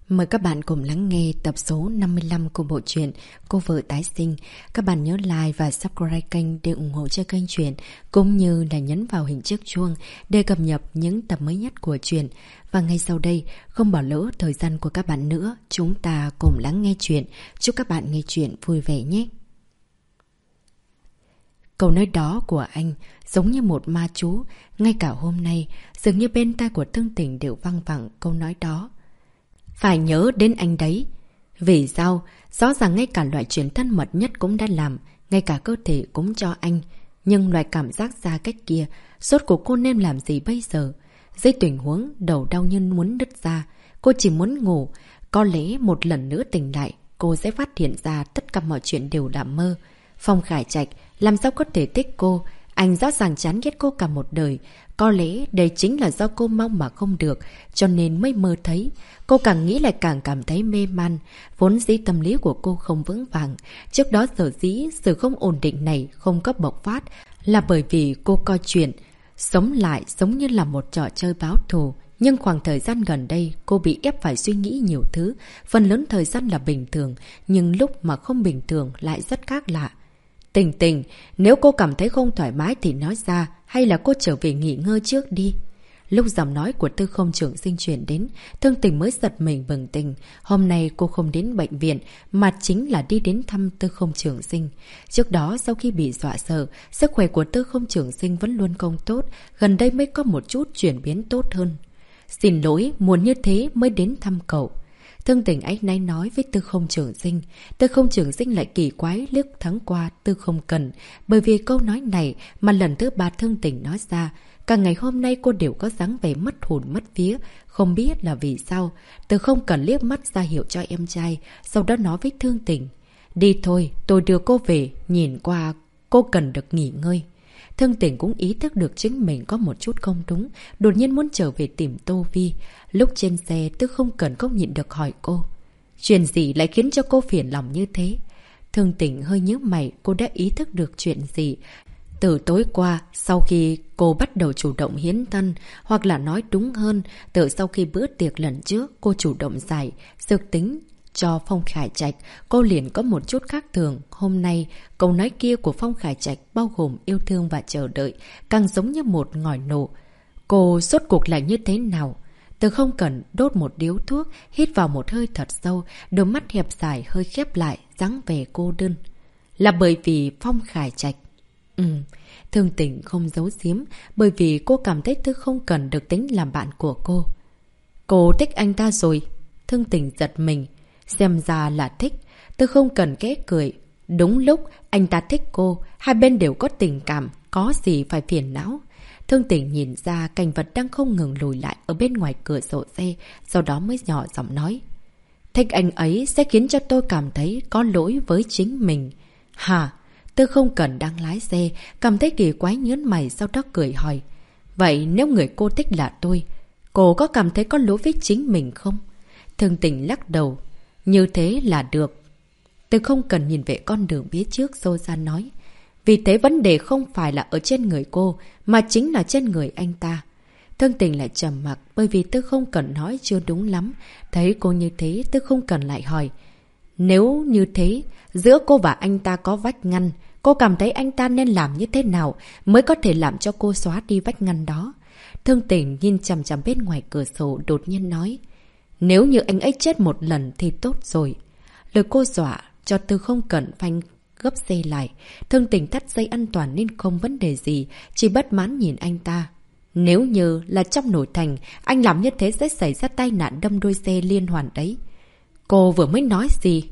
Mời các bạn cùng lắng nghe tập số 55 của bộ truyện Cô vợ tái sinh. Các bạn nhớ like và subscribe kênh để ủng hộ cho kênh truyện, cũng như là nhấn vào hình chiếc chuông để cập nhật những tập mới nhất của truyện. Và ngay sau đây, không bỏ lỡ thời gian của các bạn nữa, chúng ta cùng lắng nghe truyện. Chúc các bạn nghe truyện vui vẻ nhé. Câu nói đó của anh giống như một ma chú. Ngay cả hôm nay, dường như bên tai của Thương Tình đều văng vẳng câu nói đó. Phải nhớ đến anh đấy. Vì sao? Rõ ràng ngay cả loại chuyện thân mật nhất cũng đã làm, ngay cả cơ thể cũng cho anh. Nhưng loại cảm giác xa cách kia, rốt cuộc cô nên làm gì bây giờ? Dưới tình huống đầu đau như muốn đứt ra, cô chỉ muốn ngủ. Có lẽ một lần nữa tỉnh lại, cô sẽ phát hiện ra tất cả mọi chuyện đều là mơ. Phong Khải Trạch làm sao có thể thích cô? Anh rõ ràng chán ghét cô cả một đời. Có lẽ đây chính là do cô mong mà không được, cho nên mới mơ thấy. Cô càng nghĩ lại càng cảm thấy mê man. Vốn dĩ tâm lý của cô không vững vàng. Trước đó sở dĩ sự không ổn định này không có bộc phát là bởi vì cô coi chuyện sống lại giống như là một trò chơi báo thù. Nhưng khoảng thời gian gần đây, cô bị ép phải suy nghĩ nhiều thứ. Phần lớn thời gian là bình thường, nhưng lúc mà không bình thường lại rất khác lạ. Tình Tình, nếu cô cảm thấy không thoải mái thì nói ra, hay là cô trở về nghỉ ngơi trước đi. Lúc giọng nói của Tư Không Trường Sinh chuyển đến, Thương Tình mới giật mình bừng tỉnh. Hôm nay cô không đến bệnh viện, mà chính là đi đến thăm Tư Không Trường Sinh. Trước đó, sau khi bị dọa sợ, sức khỏe của Tư Không Trường Sinh vẫn luôn không tốt, gần đây mới có một chút chuyển biến tốt hơn. Xin lỗi, muốn như thế mới đến thăm cậu. Thương Tình áy náy nói với Tư Không Trường Sinh. Tư Không Trường Sinh lại kỳ quái liếc thoáng qua Tư Không Cần. Bởi vì câu nói này mà lần thứ 3 Thương Tình nói ra. Cả ngày hôm nay cô đều có dáng vẻ mất hồn mất vía. Không biết là vì sao. Tư Không Cần liếc mắt ra hiệu cho em trai. Sau đó nói với Thương Tình. Đi thôi, tôi đưa cô về. Nhìn qua, cô cần được nghỉ ngơi. Thương Tình cũng ý thức được chính mình có một chút không đúng, đột nhiên muốn trở về tìm Tô Vi. Lúc trên xe, Tư Không Cần không nhịn được hỏi cô. Chuyện gì lại khiến cho cô phiền lòng như thế? Thương Tình hơi nhíu mày, cô đã ý thức được chuyện gì. Từ tối qua, sau khi cô bắt đầu chủ động hiến thân, hoặc là nói đúng hơn, từ sau khi bữa tiệc lần trước cô chủ động giải dược tính cho Phong Khải Trạch, cô liền có một chút khác thường. Hôm nay, câu nói kia của Phong Khải Trạch bao gồm yêu thương và chờ đợi, càng giống như một ngòi nổ. Cô rốt cuộc là như thế nào? Từ Không Cần đốt một điếu thuốc, hít vào một hơi thật sâu, đôi mắt hẹp dài hơi khép lại, dáng vẻ cô đơn. Là bởi vì Phong Khải Trạch. Thương Tình không giấu giếm, bởi vì cô cảm thấy Tư Không Cần được tính làm bạn của cô. Cô thích anh ta rồi. Thương Tình giật mình. Xem ra là thích. Tư Không Cần khẽ cười. Đúng lúc anh ta thích cô, hai bên đều có tình cảm, có gì phải phiền não. Thương Tình nhìn ra cảnh vật đang không ngừng lùi lại ở bên ngoài cửa sổ xe, sau đó mới nhỏ giọng nói. Thích anh ấy sẽ khiến cho tôi cảm thấy có lỗi với chính mình. Hả? Tư Không Cần đang lái xe, cảm thấy kỳ quái nhớn mày, sau đó cười hỏi. Vậy nếu người cô thích là tôi, cô có cảm thấy có lỗi với chính mình không? Thương Tình lắc đầu. Như thế là được. Tư Không Cần nhìn về con đường phía trước xô ra nói. Vì thế vấn đề không phải là ở trên người cô, mà chính là trên người anh ta. Thương Tình lại trầm mặc, bởi vì Tư Không Cần nói chưa đúng lắm. Thấy cô như thế, Tư Không Cần lại hỏi. Nếu như thế, giữa cô và anh ta có vách ngăn, cô cảm thấy anh ta nên làm như thế nào mới có thể làm cho cô xóa đi vách ngăn đó? Thương Tình nhìn chằm chằm bên ngoài cửa sổ, đột nhiên nói. Nếu như anh ấy chết một lần thì tốt rồi. Lời cô dọa cho Tư Không Cần phanh gấp xe lại. Thương Tình thắt dây an toàn nên không vấn đề gì, chỉ bất mãn nhìn anh ta. Nếu như là trong nội thành, anh làm như thế sẽ xảy ra tai nạn đâm đôi xe liên hoàn đấy. Cô vừa mới nói gì?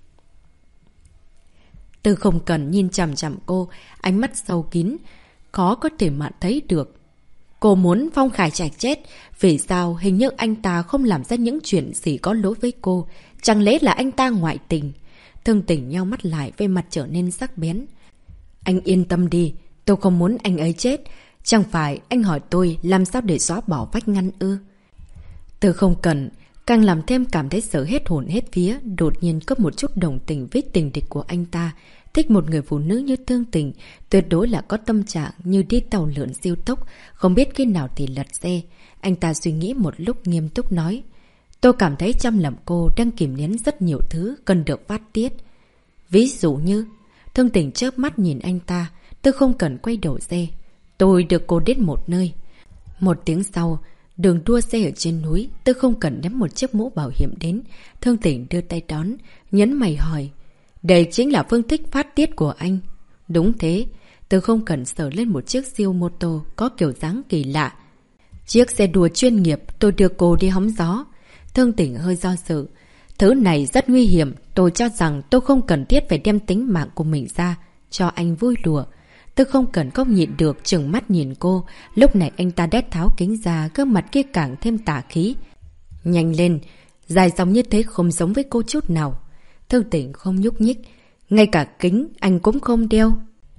Tư Không Cần nhìn chằm chằm cô, ánh mắt sâu kín, khó có thể mà thấy được. Cô muốn Phong Khải Trạch chết, vì sao hình như anh ta không làm ra những chuyện gì có lỗi với cô? Chẳng lẽ là anh ta ngoại tình? Thương Tình nheo mắt lại, về mặt trở nên sắc bén. Anh yên tâm đi, tôi không muốn anh ấy chết. Chẳng phải anh hỏi tôi làm sao để xóa bỏ vách ngăn ư? Tư Không Cần càng làm thêm cảm thấy sợ hết hồn hết vía, đột nhiên có một chút đồng tình với tình địch của anh ta. Thích một người phụ nữ như Thương Tình, tuyệt đối là có tâm trạng như đi tàu lượn siêu tốc, không biết khi nào thì lật xe. Anh ta suy nghĩ một lúc nghiêm túc nói. Tôi cảm thấy trong lòng cô đang kìm nén rất nhiều thứ cần được phát tiết. Ví dụ như... Thương Tình chớp mắt nhìn anh ta. Tôi không cần quay đầu xe. Tôi đưa cô đến một nơi. Một tiếng sau, đường đua xe ở trên núi. Tôi không cần ném một chiếc mũ bảo hiểm đến. Thương Tình đưa tay đón, nhấn mày hỏi. Đây chính là phương thức phát tiết của anh. Đúng thế. Tôi không cần sờ lên một chiếc siêu mô tô có kiểu dáng kỳ lạ. Chiếc xe đua chuyên nghiệp tôi đưa cô đi hóng gió. Thương Tình hơi do dự. Thứ này rất nguy hiểm. Tôi cho rằng tôi không cần thiết phải đem tính mạng của mình ra cho anh vui đùa. Tôi không cần không nhịn được trừng mắt nhìn cô. Lúc này anh ta đét tháo kính ra, gương mặt kia càng thêm tà khí. Nhanh lên. Dài dòng như thế không giống với cô chút nào. Thương Tình không nhúc nhích. Ngay cả kính anh cũng không đeo.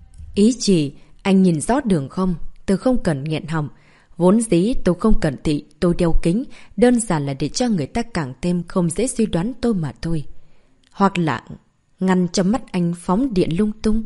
Ý chỉ anh nhìn rõ đường không? Tôi không cần nghẹn họng. Vốn dĩ tôi không cẩn thị, tôi đeo kính, đơn giản là để cho người ta càng thêm không dễ suy đoán tôi mà thôi. Hoặc là ngăn cho mắt anh phóng điện lung tung.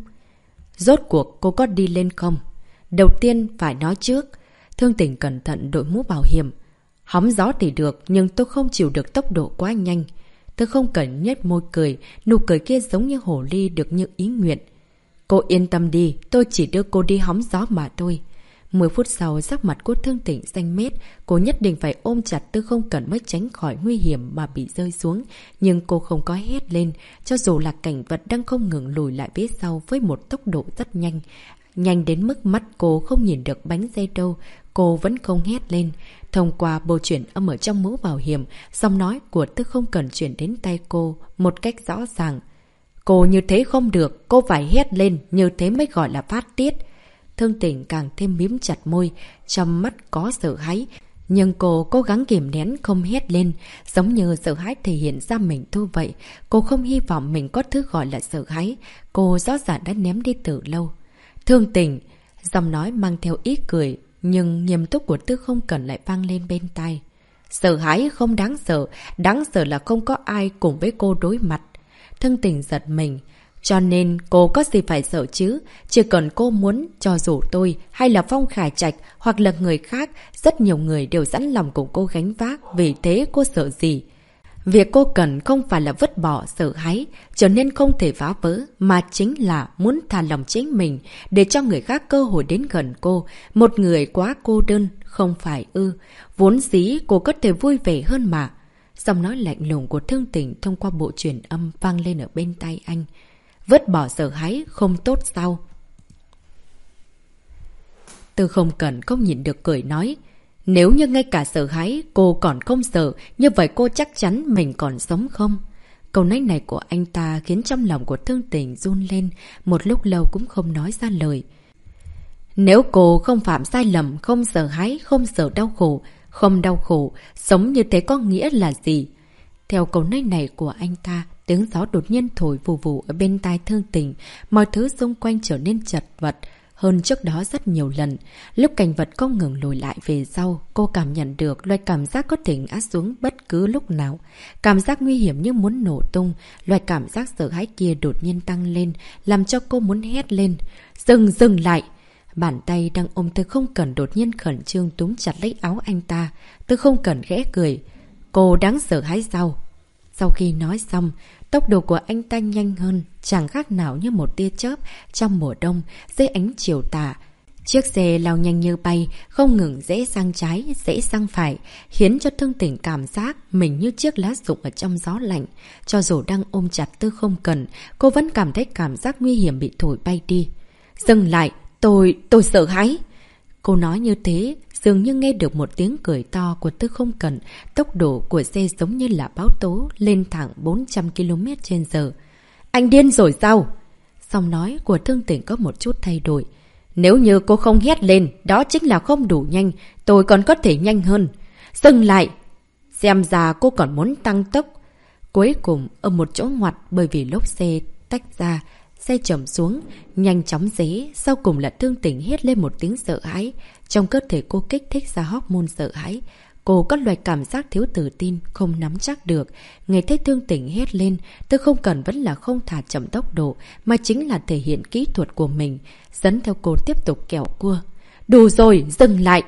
Rốt cuộc cô có đi lên không? Đầu tiên phải nói trước. Thương Tình cẩn thận đội mũ bảo hiểm. Hóng gió thì được, nhưng tôi không chịu được tốc độ quá nhanh. Tôi không cần nhếch môi cười, nụ cười kia giống như hồ ly được như ý nguyện. Cô yên tâm đi, tôi chỉ đưa cô đi hóng gió mà thôi. 10 phút sau, sắc mặt của Thương Tình xanh mét. Cô nhất định phải ôm chặt Tư Không Cẩn mới tránh khỏi nguy hiểm mà bị rơi xuống. Nhưng cô không có hét lên, cho dù là cảnh vật đang không ngừng lùi lại phía sau với một tốc độ rất nhanh. Nhanh đến mức mắt cô không nhìn được bánh xe đâu. Cô vẫn không hét lên. Thông qua bộ chuyển âm ở trong mũ bảo hiểm, giọng nói của Tư Không Cẩn chuyển đến tay cô một cách rõ ràng. Cô như thế không được, cô phải hét lên, như thế mới gọi là phát tiết. Thương Tình càng thêm mím chặt môi, trong mắt có sợ hãi. Nhưng cô cố gắng kiềm nén không hét lên, giống như sợ hãi thể hiện ra mình thôi vậy. Cô không hy vọng mình có thứ gọi là sợ hãi. Cô rõ ràng đã ném đi từ lâu. Thương Tình, giọng nói mang theo ý cười, nhưng nghiêm túc của Tư Không Cẩn lại vang lên bên tai. Sợ hãi không đáng sợ là không có ai cùng với cô đối mặt. Thương Tình giật mình. Cho nên cô có gì phải sợ chứ? Chỉ cần cô muốn, cho dù tôi hay là Phong Khải Trạch hoặc là người khác, rất nhiều người đều sẵn lòng cùng cô gánh vác, vì thế cô sợ gì? Việc cô cần không phải là vứt bỏ sợ hãi, trở nên không thể phá vỡ, mà chính là muốn thả lòng chính mình, để cho người khác cơ hội đến gần cô. Một người quá cô đơn, không phải ư? Vốn dĩ cô có thể vui vẻ hơn mà. Giọng nói lạnh lùng của Thương Tình thông qua bộ truyền âm vang lên ở bên tai anh. Vứt bỏ sợ hãi không tốt sao? Tư Không Cẩn không nhịn được cười nói. Nếu như ngay cả sợ hãi cô còn không sợ, như vậy cô chắc chắn mình còn sống không? Câu nói này của anh ta khiến trong lòng của Thương Tình run lên, một lúc lâu cũng không nói ra lời. Nếu cô không phạm sai lầm, không sợ hãi, không sợ đau khổ, không đau khổ, sống như thế có nghĩa là gì? Theo câu nói này của anh ta, tiếng gió đột nhiên thổi vù vù ở bên tai Thương Tình, mọi thứ xung quanh trở nên chật vật hơn trước đó rất nhiều lần. Lúc cảnh vật không ngừng lùi lại về sau, cô cảm nhận được loại cảm giác có thể ngã xuống bất cứ lúc nào. Cảm giác nguy hiểm như muốn nổ tung, loại cảm giác sợ hãi kia đột nhiên tăng lên, làm cho cô muốn hét lên. Dừng lại! Bàn tay đang ôm Tư Không Cẩn đột nhiên khẩn trương túm chặt lấy áo anh ta. Tư Không Cẩn khẽ cười. Cô đáng sợ hãi sao? Sau khi nói xong, tốc độ của anh ta nhanh hơn, chẳng khác nào như một tia chớp trong mùa đông dưới ánh chiều tà. Chiếc xe lao nhanh như bay, không ngừng rẽ sang trái, rẽ sang phải, khiến cho Thương Tình cảm giác mình như chiếc lá rụng ở trong gió lạnh. Cho dù đang ôm chặt Tư Không Cẩn, cô vẫn cảm thấy cảm giác nguy hiểm bị thổi bay đi. Dừng lại, tôi sợ hãi. Cô nói như thế, dường như nghe được một tiếng cười to của Tư Không Cẩn, tốc độ của xe giống như là báo tố lên thẳng 400 km/h. Anh điên rồi sao? Giọng nói của Thương Tình có một chút thay đổi. Nếu như cô không hét lên, đó chính là không đủ nhanh, tôi còn có thể nhanh hơn. Dừng lại! Xem ra cô còn muốn tăng tốc. Cuối cùng, ở một chỗ ngoặt bởi vì lốp xe tách ra, xe chậm xuống, nhanh chóng dế, sau cùng là Thương Tình hét lên một tiếng sợ hãi. Trong cơ thể cô kích thích ra hormone sợ hãi. Cô có loại cảm giác thiếu tự tin, không nắm chắc được. Nghe thấy Thương Tình hét lên, Tư Không Cẩn vẫn là không thả chậm tốc độ, mà chính là thể hiện kỹ thuật của mình, dẫn theo cô tiếp tục kẹo cua. Đủ rồi, dừng lại!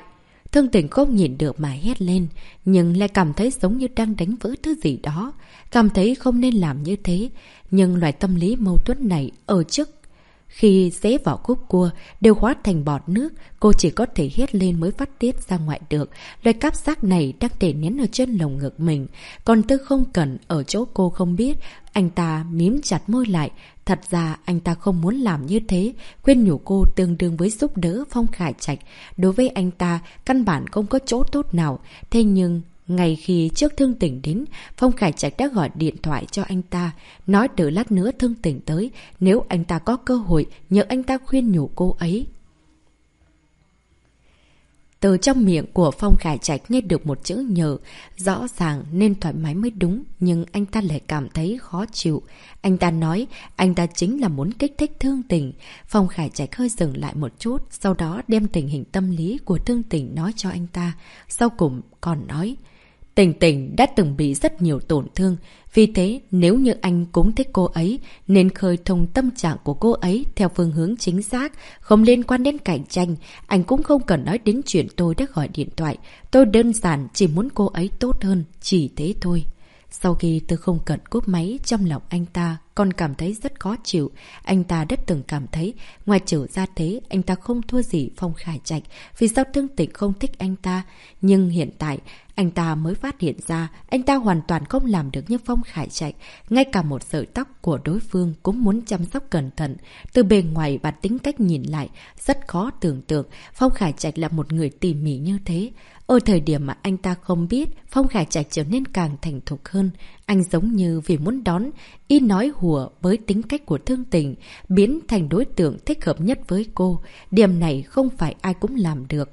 Thương Tình không nhìn được mà hét lên, nhưng lại cảm thấy giống như đang đánh vỡ thứ gì đó. Cảm thấy không nên làm như thế, nhưng loại tâm lý mâu thuẫn này ở trước khi dễ vào khúc cua đều hóa thành bọt nước, cô chỉ có thể hét lên mới phát tiết ra ngoài được. Loại cảm giác này đang để nén ở trên lồng ngực mình. Còn Tư Không Cần ở chỗ cô không biết, anh ta mím chặt môi lại. Thật ra anh ta không muốn làm như thế, khuyên nhủ cô tương đương với giúp đỡ Phong Khải Trạch. Đối với anh ta, căn bản không có chỗ tốt nào. Thế nhưng ngay khi trước Thương Tình đến, Phong Khải Trạch đã gọi điện thoại cho anh ta, nói đợi lát nữa Thương Tình tới, nếu anh ta có cơ hội, nhờ anh ta khuyên nhủ cô ấy. Từ trong miệng của Phong Khải Trạch nghe được một chữ nhờ, rõ ràng nên thoải mái mới đúng, nhưng anh ta lại cảm thấy khó chịu. Anh ta nói anh ta chính là muốn kích thích Thương Tình. Phong Khải Trạch hơi dừng lại một chút, sau đó đem tình hình tâm lý của Thương Tình nói cho anh ta. Sau cùng còn nói, Tình Tình đã từng bị rất nhiều tổn thương, vì thế nếu như anh cũng thích cô ấy, nên khơi thông tâm trạng của cô ấy theo phương hướng chính xác, không liên quan đến cạnh tranh. Anh cũng không cần nói đến chuyện tôi đã gọi điện thoại, tôi đơn giản chỉ muốn cô ấy tốt hơn, chỉ thế thôi. Sau khi Tư Không Cần cúp máy, trong lòng anh ta còn cảm thấy rất khó chịu. Anh ta đã từng cảm thấy, ngoài trừ ra thế, anh ta không thua gì Phong Khải Trạch. Vì sao Thương Tình không thích anh ta? Nhưng hiện tại, anh ta mới phát hiện ra, anh ta hoàn toàn không làm được như Phong Khải Trạch. Ngay cả một sợi tóc của đối phương cũng muốn chăm sóc cẩn thận. Từ bề ngoài và tính cách nhìn lại, rất khó tưởng tượng Phong Khải Trạch là một người tỉ mỉ như thế. Ở thời điểm mà anh ta không biết, Phong Khải Trạch trở nên càng thành thục hơn. Anh giống như vì muốn đón ý nói hùa với tính cách của Thương Tình, biến thành đối tượng thích hợp nhất với cô. Điểm này không phải ai cũng làm được.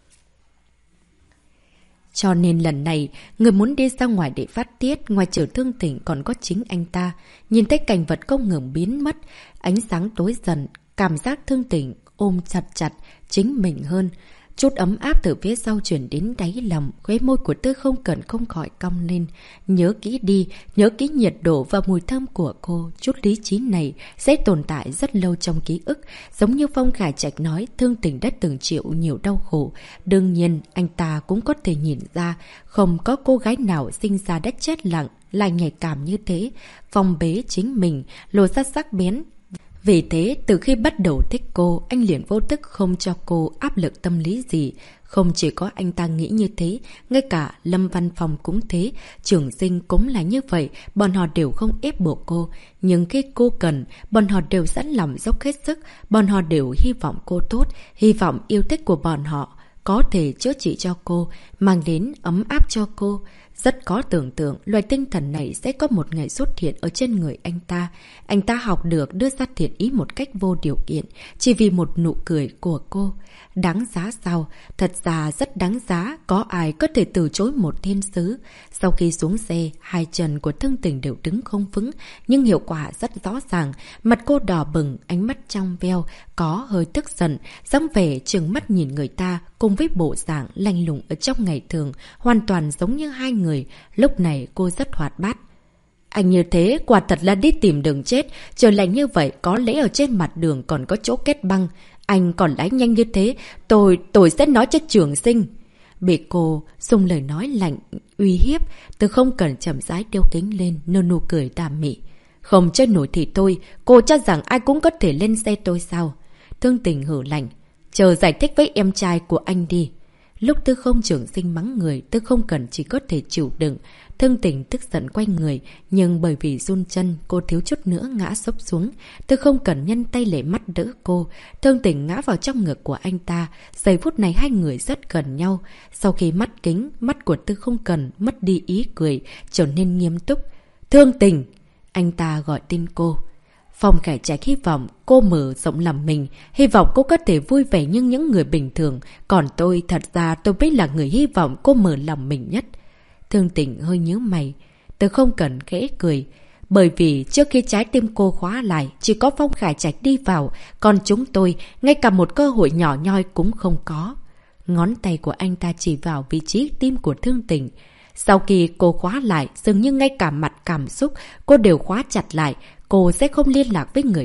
Cho nên lần này, người muốn đi ra ngoài để phát tiết, ngoài trừ Thương Tình còn có chính anh ta. Nhìn thấy cảnh vật không ngừng biến mất, ánh sáng tối dần, cảm giác Thương Tình ôm chặt chặt chính mình hơn. Chút ấm áp từ phía sau chuyển đến đáy lòng, khóe môi của Tư Không Cần không khỏi cong lên. Nhớ kỹ đi, nhớ kỹ nhiệt độ và mùi thơm của cô. Chút lý trí này sẽ tồn tại rất lâu trong ký ức. Giống như Phong Khải Trạch nói, Thương Tình đã từng chịu nhiều đau khổ. Đương nhiên, anh ta cũng có thể nhìn ra, không có cô gái nào sinh ra đã chết lặng, lại nhạy cảm như thế. Phong bế chính mình, lộ ra sắc bén. Vì thế, từ khi bắt đầu thích cô, anh liền vô thức không cho cô áp lực tâm lý gì. Không chỉ có anh ta nghĩ như thế, ngay cả Lâm Văn Phong cũng thế, Trường Sinh cũng là như vậy, bọn họ đều không ép buộc cô. Nhưng khi cô cần, bọn họ đều sẵn lòng dốc hết sức, bọn họ đều hy vọng cô tốt, hy vọng yêu thích của bọn họ có thể chữa trị cho cô, mang đến ấm áp cho cô. Rất có tưởng tượng, loài tinh thần này sẽ có một ngày xuất hiện ở trên người anh ta. Anh ta học được đưa ra thiện ý một cách vô điều kiện, chỉ vì một nụ cười của cô. Đáng giá sao? Thật ra rất đáng giá, có ai có thể từ chối một thiên sứ. Sau khi xuống xe, hai chân của Thương Tình đều đứng không vững, nhưng hiệu quả rất rõ ràng. Mặt cô đỏ bừng, ánh mắt trong veo, có hơi tức giận, dáng vẻ trừng mắt nhìn người ta, cùng với bộ dạng lạnh lùng ở trong ngày thường, hoàn toàn giống như hai người. Lúc này cô rất hoạt bát. Anh như thế, quả thật là đi tìm đường chết. Trời lạnh như vậy, có lẽ ở trên mặt đường còn có chỗ kết băng. Anh còn lái nhanh như thế, tôi sẽ nói cho Trường Sinh. Bị cô dùng lời nói lạnh, uy hiếp, Từ Không Cần chậm rãi đeo kính lên, nở nụ cười tà mị. Không chơi nổi thì thôi, cô cho rằng ai cũng có thể lên xe tôi sao? Thương Tình hử lạnh, chờ giải thích với em trai của anh đi. Lúc Tư Không Trường Sinh mắng người, Tư Không Cần chỉ có thể chịu đựng. Thương Tình tức giận quay người, nhưng bởi vì run chân, cô thiếu chút nữa ngã xốc xuống. Tư Không Cần nhân tay lệ mắt đỡ cô. Thương Tình ngã vào trong ngực của anh ta. Giây phút này hai người rất gần nhau. Sau khi mắt kính, mắt của Tư Không Cần mất đi ý cười, trở nên nghiêm túc. Thương Tình! Anh ta gọi tên cô. Phong Khải Trạch hy vọng cô mở rộng lòng mình, hy vọng cô có thể vui vẻ như những người bình thường. Còn tôi, thật ra tôi mới là người hy vọng cô mở lòng mình nhất. Thương Tình hơi nhíu mày. Tôi không cần khẽ cười. Bởi vì trước khi trái tim cô khóa lại, chỉ có Phong Khải Trạch đi vào, còn chúng tôi, ngay cả một cơ hội nhỏ nhoi cũng không có. Ngón tay của anh ta chỉ vào vị trí tim của Thương Tình. Sau khi cô khóa lại, dường như ngay cả mặt cảm xúc, cô đều khóa chặt lại. Cô sẽ không liên lạc với người ta,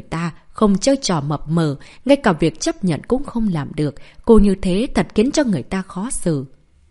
không chơi trò mập mờ, ngay cả việc chấp nhận cũng không làm được. Cô như thế thật khiến cho người ta khó xử.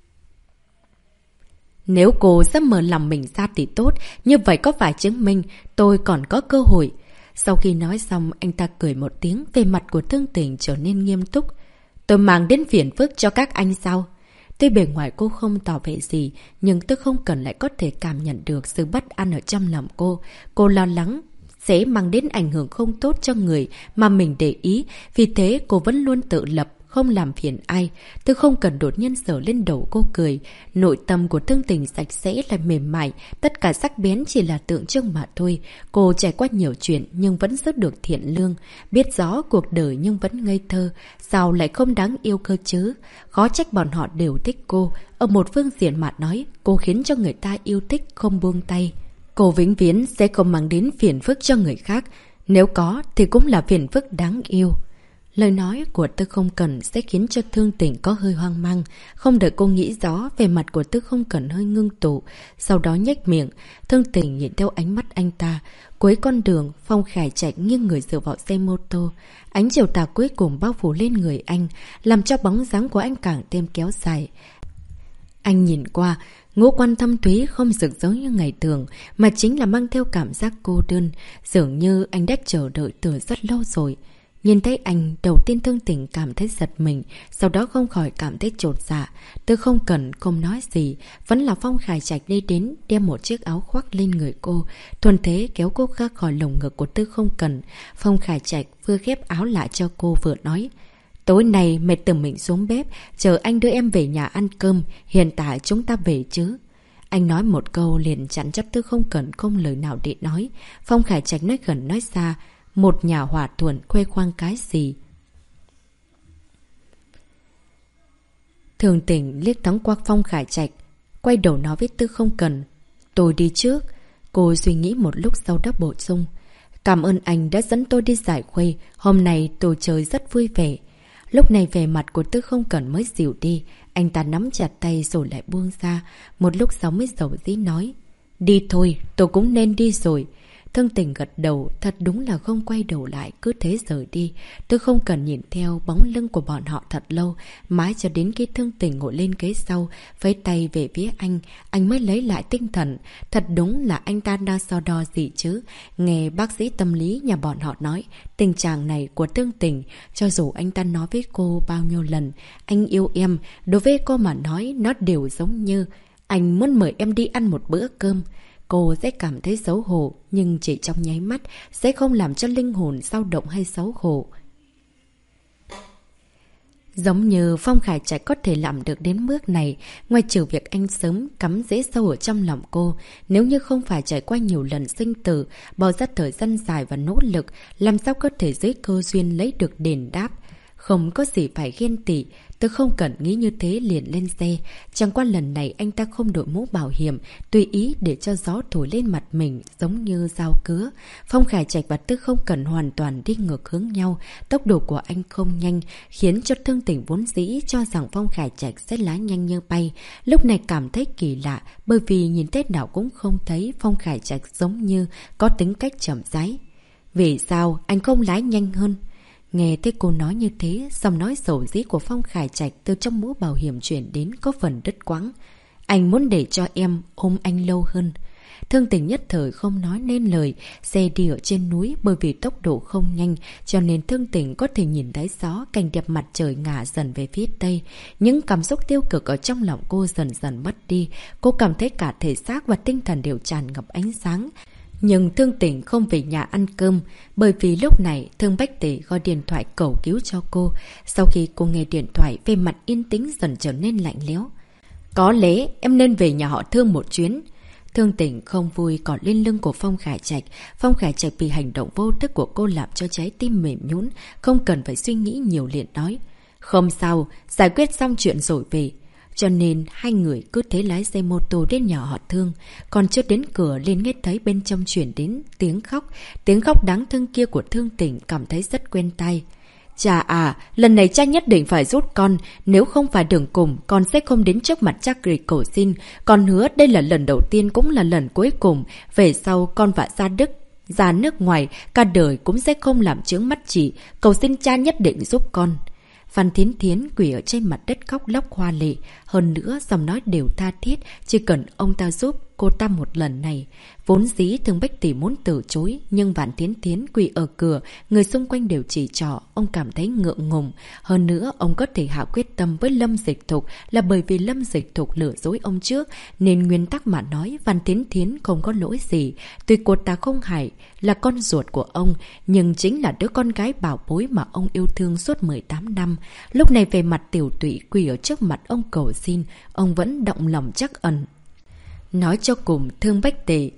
Nếu cô dám mở lòng mình ra thì tốt, như vậy có phải chứng minh tôi còn có cơ hội? Sau khi nói xong, anh ta cười một tiếng, về mặt của Thương Tình trở nên nghiêm túc. Tôi mang đến phiền phức cho các anh sao? Tuy bề ngoài cô không tỏ vẻ gì, nhưng tôi không cần lại có thể cảm nhận được sự bất an ở trong lòng cô. Cô lo lắng sẽ mang đến ảnh hưởng không tốt cho người mà mình để ý, vì thế cô vẫn luôn tự lập, không làm phiền ai. Tôi không cần đột nhiên sờ lên đầu cô cười. Nội tâm của Thương Tình sạch sẽ lại mềm mại, tất cả sắc bén chỉ là tượng trưng mà thôi. Cô trải qua nhiều chuyện nhưng vẫn rất được thiện lương, biết rõ cuộc đời nhưng vẫn ngây thơ. Sao lại không đáng yêu cơ chứ? Khó trách bọn họ đều thích cô. Ở một phương diện mà nói, cô khiến cho người ta yêu thích không buông tay. Cô vĩnh viễn sẽ không mang đến phiền phức cho người khác. Nếu có thì cũng là phiền phức đáng yêu. Lời nói của Tư Không Cần sẽ khiến cho Thương Tình có hơi hoang mang. Không đợi cô nghĩ rõ, về mặt của Tư Không Cần hơi ngưng tụ. Sau đó nhếch miệng, Thương Tình nhìn theo ánh mắt anh ta. Cuối con đường, Phong Khải Trạch nghiêng người dựa vào xe mô tô. Ánh chiều tà cuối cùng bao phủ lên người anh, làm cho bóng dáng của anh càng thêm kéo dài. Anh nhìn qua, ngũ quan thâm thúy không rực rỡ như ngày thường, mà chính là mang theo cảm giác cô đơn. Dường như anh đã chờ đợi từ rất lâu rồi. Nhìn thấy anh, đầu tiên Thương Tình cảm thấy giật mình, sau đó không khỏi cảm thấy chột dạ. Tư Không Cần không nói gì, vẫn là Phong Khải Trạch đi đến, đem một chiếc áo khoác lên người cô, thuần thế kéo cô ra khỏi lồng ngực của Tư Không Cần. Phong Khải Trạch vừa khép áo lại cho cô vừa nói: tối nay mẹ tự mình xuống bếp, chờ anh đưa em về nhà ăn cơm, hiện tại chúng ta về chứ. Anh nói một câu liền chặn cho Tư Không Cần không lời nào để nói. Phong Khải Trạch nói gần nói xa, một nhà hòa thuận khoe khoang cái gì? Thường Tình liếc thoáng qua Phong Khải Trạch, quay đầu nói với Tư Không Cần: tôi đi trước. Cô suy nghĩ một lúc sau đó bổ sung: cảm ơn anh đã dẫn tôi đi giải khuây, hôm nay tôi chơi rất vui vẻ. Lúc này vẻ mặt của Tư Không Cần mới dịu đi, anh ta nắm chặt tay rồi lại buông ra, một lúc sau mới dầu dĩ nói: đi thôi, tôi cũng nên đi rồi. Thương Tình gật đầu, thật đúng là không quay đầu lại, cứ thế rời đi. Tôi không cần nhìn theo bóng lưng của bọn họ thật lâu, mãi cho đến khi Thương Tình ngồi lên ghế sau, với tay về phía anh mới lấy lại tinh thần. Thật đúng là anh ta đang so đo gì chứ. Nghe bác sĩ tâm lý nhà bọn họ nói, tình trạng này của Thương Tình, cho dù anh ta nói với cô bao nhiêu lần anh yêu em, đối với cô mà nói nó đều giống như anh muốn mời em đi ăn một bữa cơm. Cô sẽ cảm thấy xấu hổ, nhưng chỉ trong nháy mắt, sẽ không làm cho linh hồn dao động hay xấu hổ. Giống như Phong Khải Trạch có thể làm được đến bước này, ngoài trừ việc anh sớm cắm rễ sâu ở trong lòng cô, nếu như không phải trải qua nhiều lần sinh tử, bỏ ra thời gian dài và nỗ lực, làm sao có thể dưới cơ duyên lấy được đền đáp. Không có gì phải ghen tị. Tôi không cần nghĩ như thế liền lên xe. Chẳng qua lần này anh ta không đội mũ bảo hiểm, tùy ý để cho gió thổi lên mặt mình giống như dao cứa. Phong Khải Trạch và Tư Không Cần hoàn toàn đi ngược hướng nhau. Tốc độ của anh không nhanh, khiến cho Thương Tình vốn dĩ cho rằng Phong Khải Trạch sẽ lái nhanh như bay. Lúc này cảm thấy kỳ lạ, bởi vì nhìn thế nào cũng không thấy Phong Khải Trạch giống như có tính cách chậm rãi. Vì sao anh không lái nhanh hơn? Nghe thấy cô nói như thế, giọng nói xấu dí của Phong Khải Trạch từ trong mũ bảo hiểm chuyển đến có phần đứt quãng. Anh muốn để cho em ôm anh lâu hơn. Thương Tình nhất thời không nói nên lời. Xe đi ở trên núi, bởi vì tốc độ không nhanh, cho nên Thương Tình có thể nhìn thấy rõ cảnh đẹp mặt trời ngả dần về phía tây. Những cảm xúc tiêu cực ở trong lòng cô dần dần mất đi. Cô cảm thấy cả thể xác và tinh thần đều tràn ngập ánh sáng. Nhưng Thương Tình không về nhà ăn cơm, bởi vì lúc này Thương Bách Tỷ gọi điện thoại cầu cứu cho cô. Sau khi cô nghe điện thoại, về mặt yên tĩnh dần trở nên lạnh lẽo. Có lẽ em nên về nhà họ Thương một chuyến. Thương Tình không vui cỏ lên lưng của Phong Khải Trạch. Phong Khải Trạch vì hành động vô thức của cô làm cho trái tim mềm nhũn, không cần phải suy nghĩ nhiều liền nói: không sao, giải quyết xong chuyện rồi về. Cho nên hai người cứ thế lái xe mô tô đến nhà họ Thương. Còn chưa đến cửa liền nghe thấy bên trong chuyển đến tiếng khóc. Tiếng khóc đáng thương kia của Thương Tình cảm thấy rất quen tai. Cha à, lần này cha nhất định phải giúp con. Nếu không phải đường cùng, con sẽ không đến trước mặt cha cười cầu xin. Con hứa đây là lần đầu tiên cũng là lần cuối cùng. Về sau con và Gia Đức Ra nước ngoài, cả đời cũng sẽ không làm chướng mắt chị. Cầu xin cha nhất định giúp con. Văn Thiến Thiến quỳ ở trên mặt đất khóc lóc hoa lệ. Hơn nữa, giọng nói đều tha thiết. Chỉ cần ông ta giúp cô ta một lần này. Vốn dĩ Thương Bách Tỷ muốn từ chối. Nhưng Văn Thiến Thiến quỳ ở cửa. Người xung quanh đều chỉ trỏ. Ông cảm thấy ngượng ngùng. Hơn nữa, ông có thể hạ quyết tâm với Lâm Dịch Thục là bởi vì Lâm Dịch Thục lừa dối ông trước. Nên nguyên tắc mà nói, Văn Thiến Thiến không có lỗi gì. Tuy cô ta không hại là con ruột của ông, nhưng chính là đứa con gái bảo bối mà ông yêu thương suốt 18 năm. Lúc này về mặt tiểu tụy quỳ ở trước mặt ông cầu xin, ông vẫn động lòng trắc ẩn. Nói cho cùng, Thương Bách Tỷ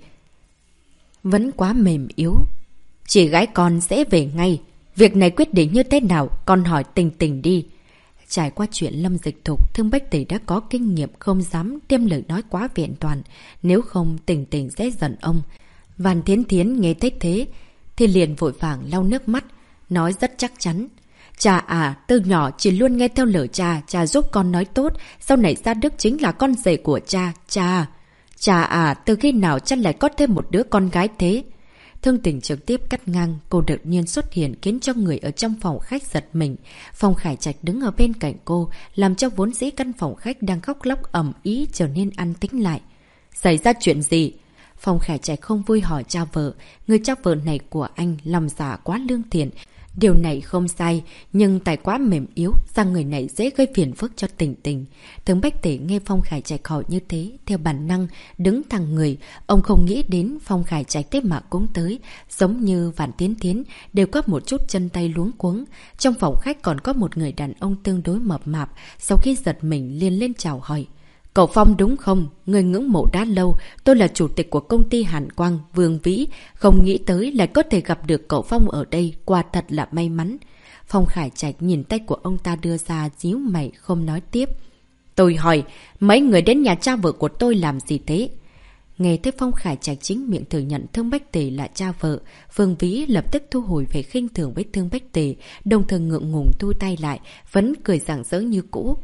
vẫn quá mềm yếu. Chị gái con sẽ về ngay. Việc này quyết định như thế nào, con hỏi Tình Tình đi. Trải qua chuyện Lâm Dịch Thục, Thương Bách Tỷ đã có kinh nghiệm, không dám đem lời nói quá vẹn toàn. Nếu không, Tình Tình sẽ giận ông. Văn Thiến Thiến nghe thấy thế thì liền vội vàng lau nước mắt, nói rất chắc chắn. Cha à, từ nhỏ chỉ luôn nghe theo lời cha, cha giúp con nói tốt, sau này Gia Đức chính là con rể của cha, cha à, từ khi nào cha lại có thêm một đứa con gái thế? Thương Tình trực tiếp cắt ngang, cô đột nhiên xuất hiện khiến cho người ở trong phòng khách giật mình. Phong Khải Trạch đứng ở bên cạnh cô, làm cho vốn dĩ căn phòng khách đang khóc lóc ầm ĩ trở nên an tĩnh lại. Xảy ra chuyện gì? Phong Khải Trạch không vui hỏi cha vợ. Người cha vợ này của anh lòng dạ quá lương thiện. Điều này không sai, nhưng tài quá mềm yếu, rằng người này dễ gây phiền phức cho Tình Tình. Thương Bách Tỷ nghe Phong Khải Trạch hỏi như thế, theo bản năng, đứng thẳng người. Ông không nghĩ đến Phong Khải Trạch thế mà cũng tới, giống như Văn Thiến Thiến, đều có một chút chân tay luống cuống. Trong phòng khách còn có một người đàn ông tương đối mập mạp, sau khi giật mình liền lên chào hỏi. Cậu Phong đúng không? Người ngưỡng mộ đã lâu. Tôi là chủ tịch của công ty Hàn Quang, Vương Vĩ. Không nghĩ tới lại có thể gặp được cậu Phong ở đây. Quả thật là may mắn. Phong Khải Trạch nhìn tay của ông ta đưa ra, díu mày không nói tiếp. Tôi hỏi, mấy người đến nhà cha vợ của tôi làm gì thế? Nghe thấy Phong Khải Trạch chính miệng thừa nhận Thương Bách Tỷ là cha vợ, Vương Vĩ lập tức thu hồi về khinh thường với Thương Bách Tỷ, đồng thời ngượng ngùng thu tay lại, vẫn cười rạng rỡ như cũ.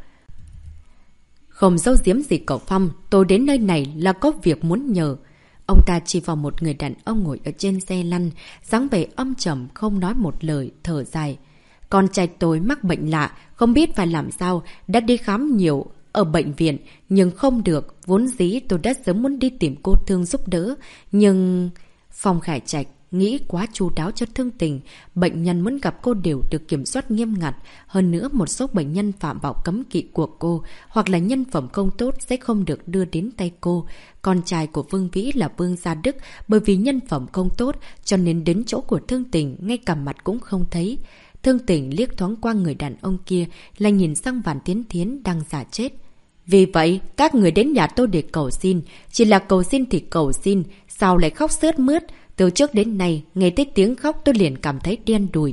Không giấu giếm gì cậu Phong, tôi đến nơi này là có việc muốn nhờ. Ông ta chỉ vào một người đàn ông ngồi ở trên xe lăn, dáng vẻ âm trầm không nói một lời, thở dài. Con trai tôi mắc bệnh lạ, không biết phải làm sao, đã đi khám nhiều ở bệnh viện, nhưng không được. Vốn dĩ tôi đã sớm muốn đi tìm cô Thương giúp đỡ, nhưng... Phong Khải Trạch nghĩ quá chu đáo cho Thương Tình, bệnh nhân muốn gặp cô đều được kiểm soát nghiêm ngặt. Hơn nữa một số bệnh nhân phạm vào cấm kỵ của cô hoặc là nhân phẩm không tốt sẽ không được đưa đến tay cô. Con trai của Vương Vĩ là Vương Gia Đức, bởi vì nhân phẩm không tốt cho nên đến chỗ của Thương Tình ngay cả mặt cũng không thấy. Thương Tình liếc thoáng qua người đàn ông kia, là nhìn sang Văn Thiến Thiến đang giả chết. Vì vậy, các người đến nhà tôi để cầu xin, chỉ là cầu xin thì cầu xin, sao lại khóc sướt mướt? Từ trước đến nay, nghe thấy tiếng khóc tôi liền cảm thấy đen đủi.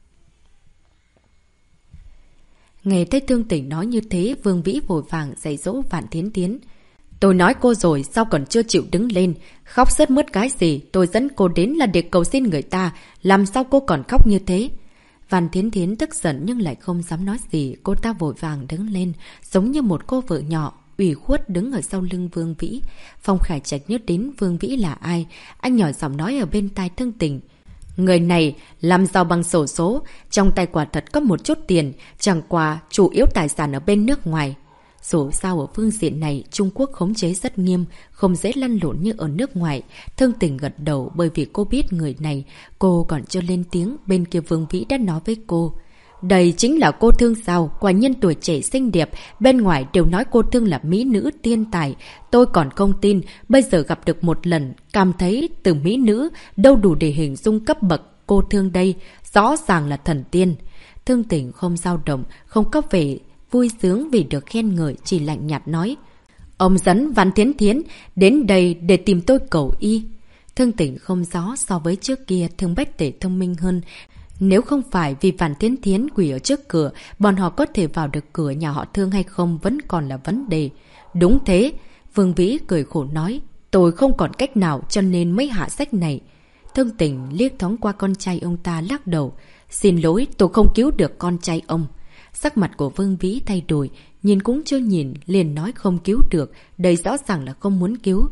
Nghe thấy Thương Tình nói như thế, Vương Vĩ vội vàng dạy dỗ Văn Thiến Thiến. Tôi nói cô rồi, sao còn chưa chịu đứng lên? Khóc sướt mướt cái gì? Tôi dẫn cô đến là để cầu xin người ta, làm sao cô còn khóc như thế? Văn Thiến Thiến tức giận nhưng lại không dám nói gì, cô ta vội vàng đứng lên, giống như một cô vợ nhỏ, ủy khuất đứng ở sau lưng Vương Vĩ. Phong Khải Trạch nhớ đến Vương Vĩ là ai, anh nhỏ giọng nói ở bên tai Thương Tình. Người này làm giàu bằng xổ số, trong tay quả thật có một chút tiền, chẳng qua chủ yếu tài sản ở bên nước ngoài. Dù sao ở phương diện này, Trung Quốc khống chế rất nghiêm, không dễ lăn lộn như ở nước ngoài. Thương Tình gật đầu bởi vì cô biết người này, cô còn chưa lên tiếng, bên kia Vương Vĩ đã nói với cô. Đây chính là cô Thương sao, quả nhân tuổi trẻ xinh đẹp, bên ngoài đều nói cô Thương là mỹ nữ tiên tài. Tôi còn không tin, bây giờ gặp được một lần, cảm thấy từ mỹ nữ, đâu đủ để hình dung cấp bậc cô Thương đây, rõ ràng là thần tiên. Thương Tình không dao động, không có vẻ vui sướng vì được khen ngợi, chỉ lạnh nhạt nói. Ông dẫn Văn Thiến Thiến đến đây để tìm tôi cầu y. Thương Tình không rõ, so với trước kia Thương Bách Tỷ thông minh hơn. Nếu không phải vì Văn Thiến Thiến quỳ ở trước cửa, bọn họ có thể vào được cửa nhà họ Thương hay không vẫn còn là vấn đề. Đúng thế, Vương Vĩ cười khổ nói. Tôi không còn cách nào cho nên mới hạ sách này. Thương Tình liếc thoáng qua con trai ông ta lắc đầu. Xin lỗi, tôi không cứu được con trai ông. Sắc mặt của Vương Vĩ thay đổi, nhìn cũng chưa nhìn, liền nói không cứu được, đây rõ ràng là không muốn cứu.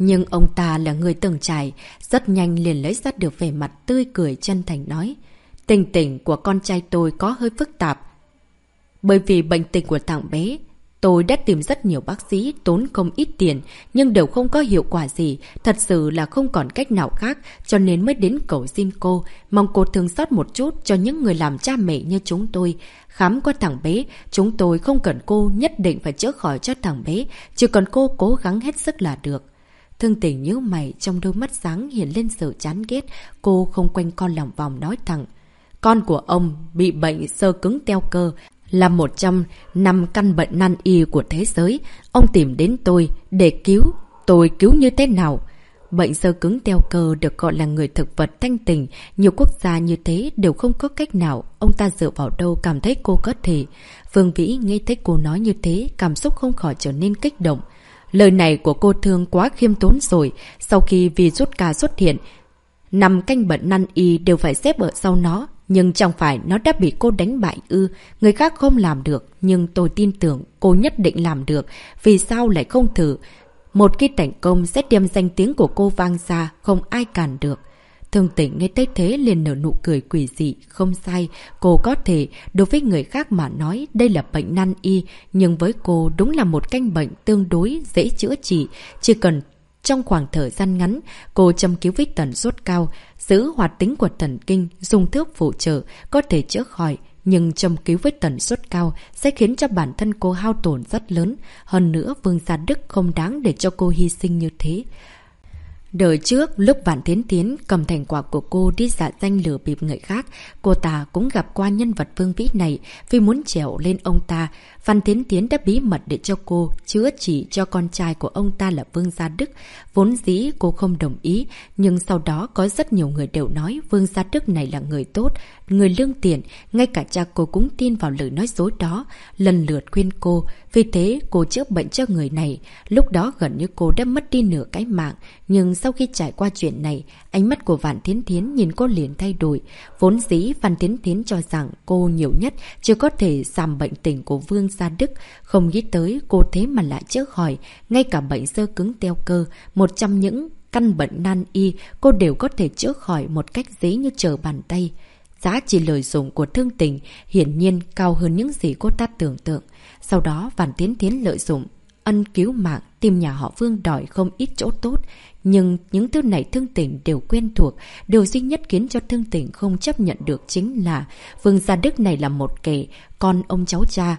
Nhưng ông ta là người từng trải, rất nhanh liền lấy ra được vẻ mặt tươi cười chân thành nói. Tình tình của con trai tôi có hơi phức tạp. Bởi vì bệnh tình của thằng bé, tôi đã tìm rất nhiều bác sĩ, tốn không ít tiền, nhưng đều không có hiệu quả gì. Thật sự là không còn cách nào khác, cho nên mới đến cầu xin cô. Mong cô thương xót một chút cho những người làm cha mẹ như chúng tôi. Khám qua thằng bé, chúng tôi không cần cô nhất định phải chữa khỏi cho thằng bé, chỉ cần cô cố gắng hết sức là được. Thương Tình nhíu mày, trong đôi mắt sáng hiện lên sự chán ghét. Cô không quanh co lòng vòng nói thẳng. Con của ông bị bệnh xơ cứng teo cơ, là một trong 5 căn bệnh nan y của thế giới. Ông tìm đến tôi để cứu. Tôi cứu như thế nào? Bệnh xơ cứng teo cơ được gọi là người thực vật thanh tình. Nhiều quốc gia như thế đều không có cách nào. Ông ta dựa vào đâu cảm thấy cô có thể? Vương Vĩ nghe thấy cô nói như thế, cảm xúc không khỏi trở nên kích động. Lời này của cô Thương quá khiêm tốn rồi. Sau khi virus ca xuất hiện, 5 căn bệnh nan y đều phải xếp ở sau nó. Nhưng chẳng phải nó đã bị cô đánh bại ư? Người khác không làm được, nhưng tôi tin tưởng cô nhất định làm được. Vì sao lại không thử? Một khi thành công sẽ đem danh tiếng của cô vang ra, không ai cản được. Thương Tình nghe tới thế liền nở nụ cười quỷ dị. Không sai, cô có thể, đối với người khác mà nói đây là bệnh nan y, nhưng với cô đúng là một căn bệnh tương đối dễ chữa trị. Chỉ cần trong khoảng thời gian ngắn, cô châm cứu với tần suất cao, giữ hoạt tính của thần kinh, dùng thuốc phụ trợ, có thể chữa khỏi. Nhưng châm cứu với tần suất cao sẽ khiến cho bản thân cô hao tổn rất lớn. Hơn nữa, Vương Gia Đức không đáng để cho cô hy sinh như thế. Đời trước, lúc Vạn Thiến Thiến cầm thành quả của cô đi giả danh lừa bịp người khác, cô ta cũng gặp qua nhân vật Vương Vĩ này. Vì muốn trèo lên ông ta, Vạn Thiến Thiến đã bí mật để cho cô chữa trị cho con trai của ông ta là Vương Gia Đức. Vốn dĩ cô không đồng ý, nhưng sau đó có rất nhiều người đều nói Vương Gia Đức này là người tốt, người lương thiện. Ngay cả cha cô cũng tin vào lời nói dối đó, lần lượt khuyên cô. Vì thế cô chữa bệnh cho người này. Lúc đó gần như cô đã mất đi nửa cái mạng. Nhưng sau khi trải qua chuyện này, ánh mắt của Vạn Thiến Thiến nhìn cô liền thay đổi. Vốn dĩ Vạn Thiến Thiến cho rằng cô nhiều nhất chỉ có thể giảm bệnh tình của Vương Gia Đức. Không nghĩ tới cô thế mà lại chữa khỏi. Ngay cả bệnh xơ cứng teo cơ, một trong những căn bệnh nan y, cô đều có thể chữa khỏi một cách dễ như trở bàn tay. Giá trị lợi dụng của Thương Tình hiển nhiên cao hơn những gì cô ta tưởng tượng. Sau đó Vạn Thiến Thiến lợi dụng ân cứu mạng, tìm nhà họ Vương đòi không ít chỗ tốt. Nhưng những thứ này Thương Tình đều quen thuộc. Điều duy nhất khiến cho Thương Tình không chấp nhận được chính là Vương Gia Đức này là một kẻ con ông cháu cha.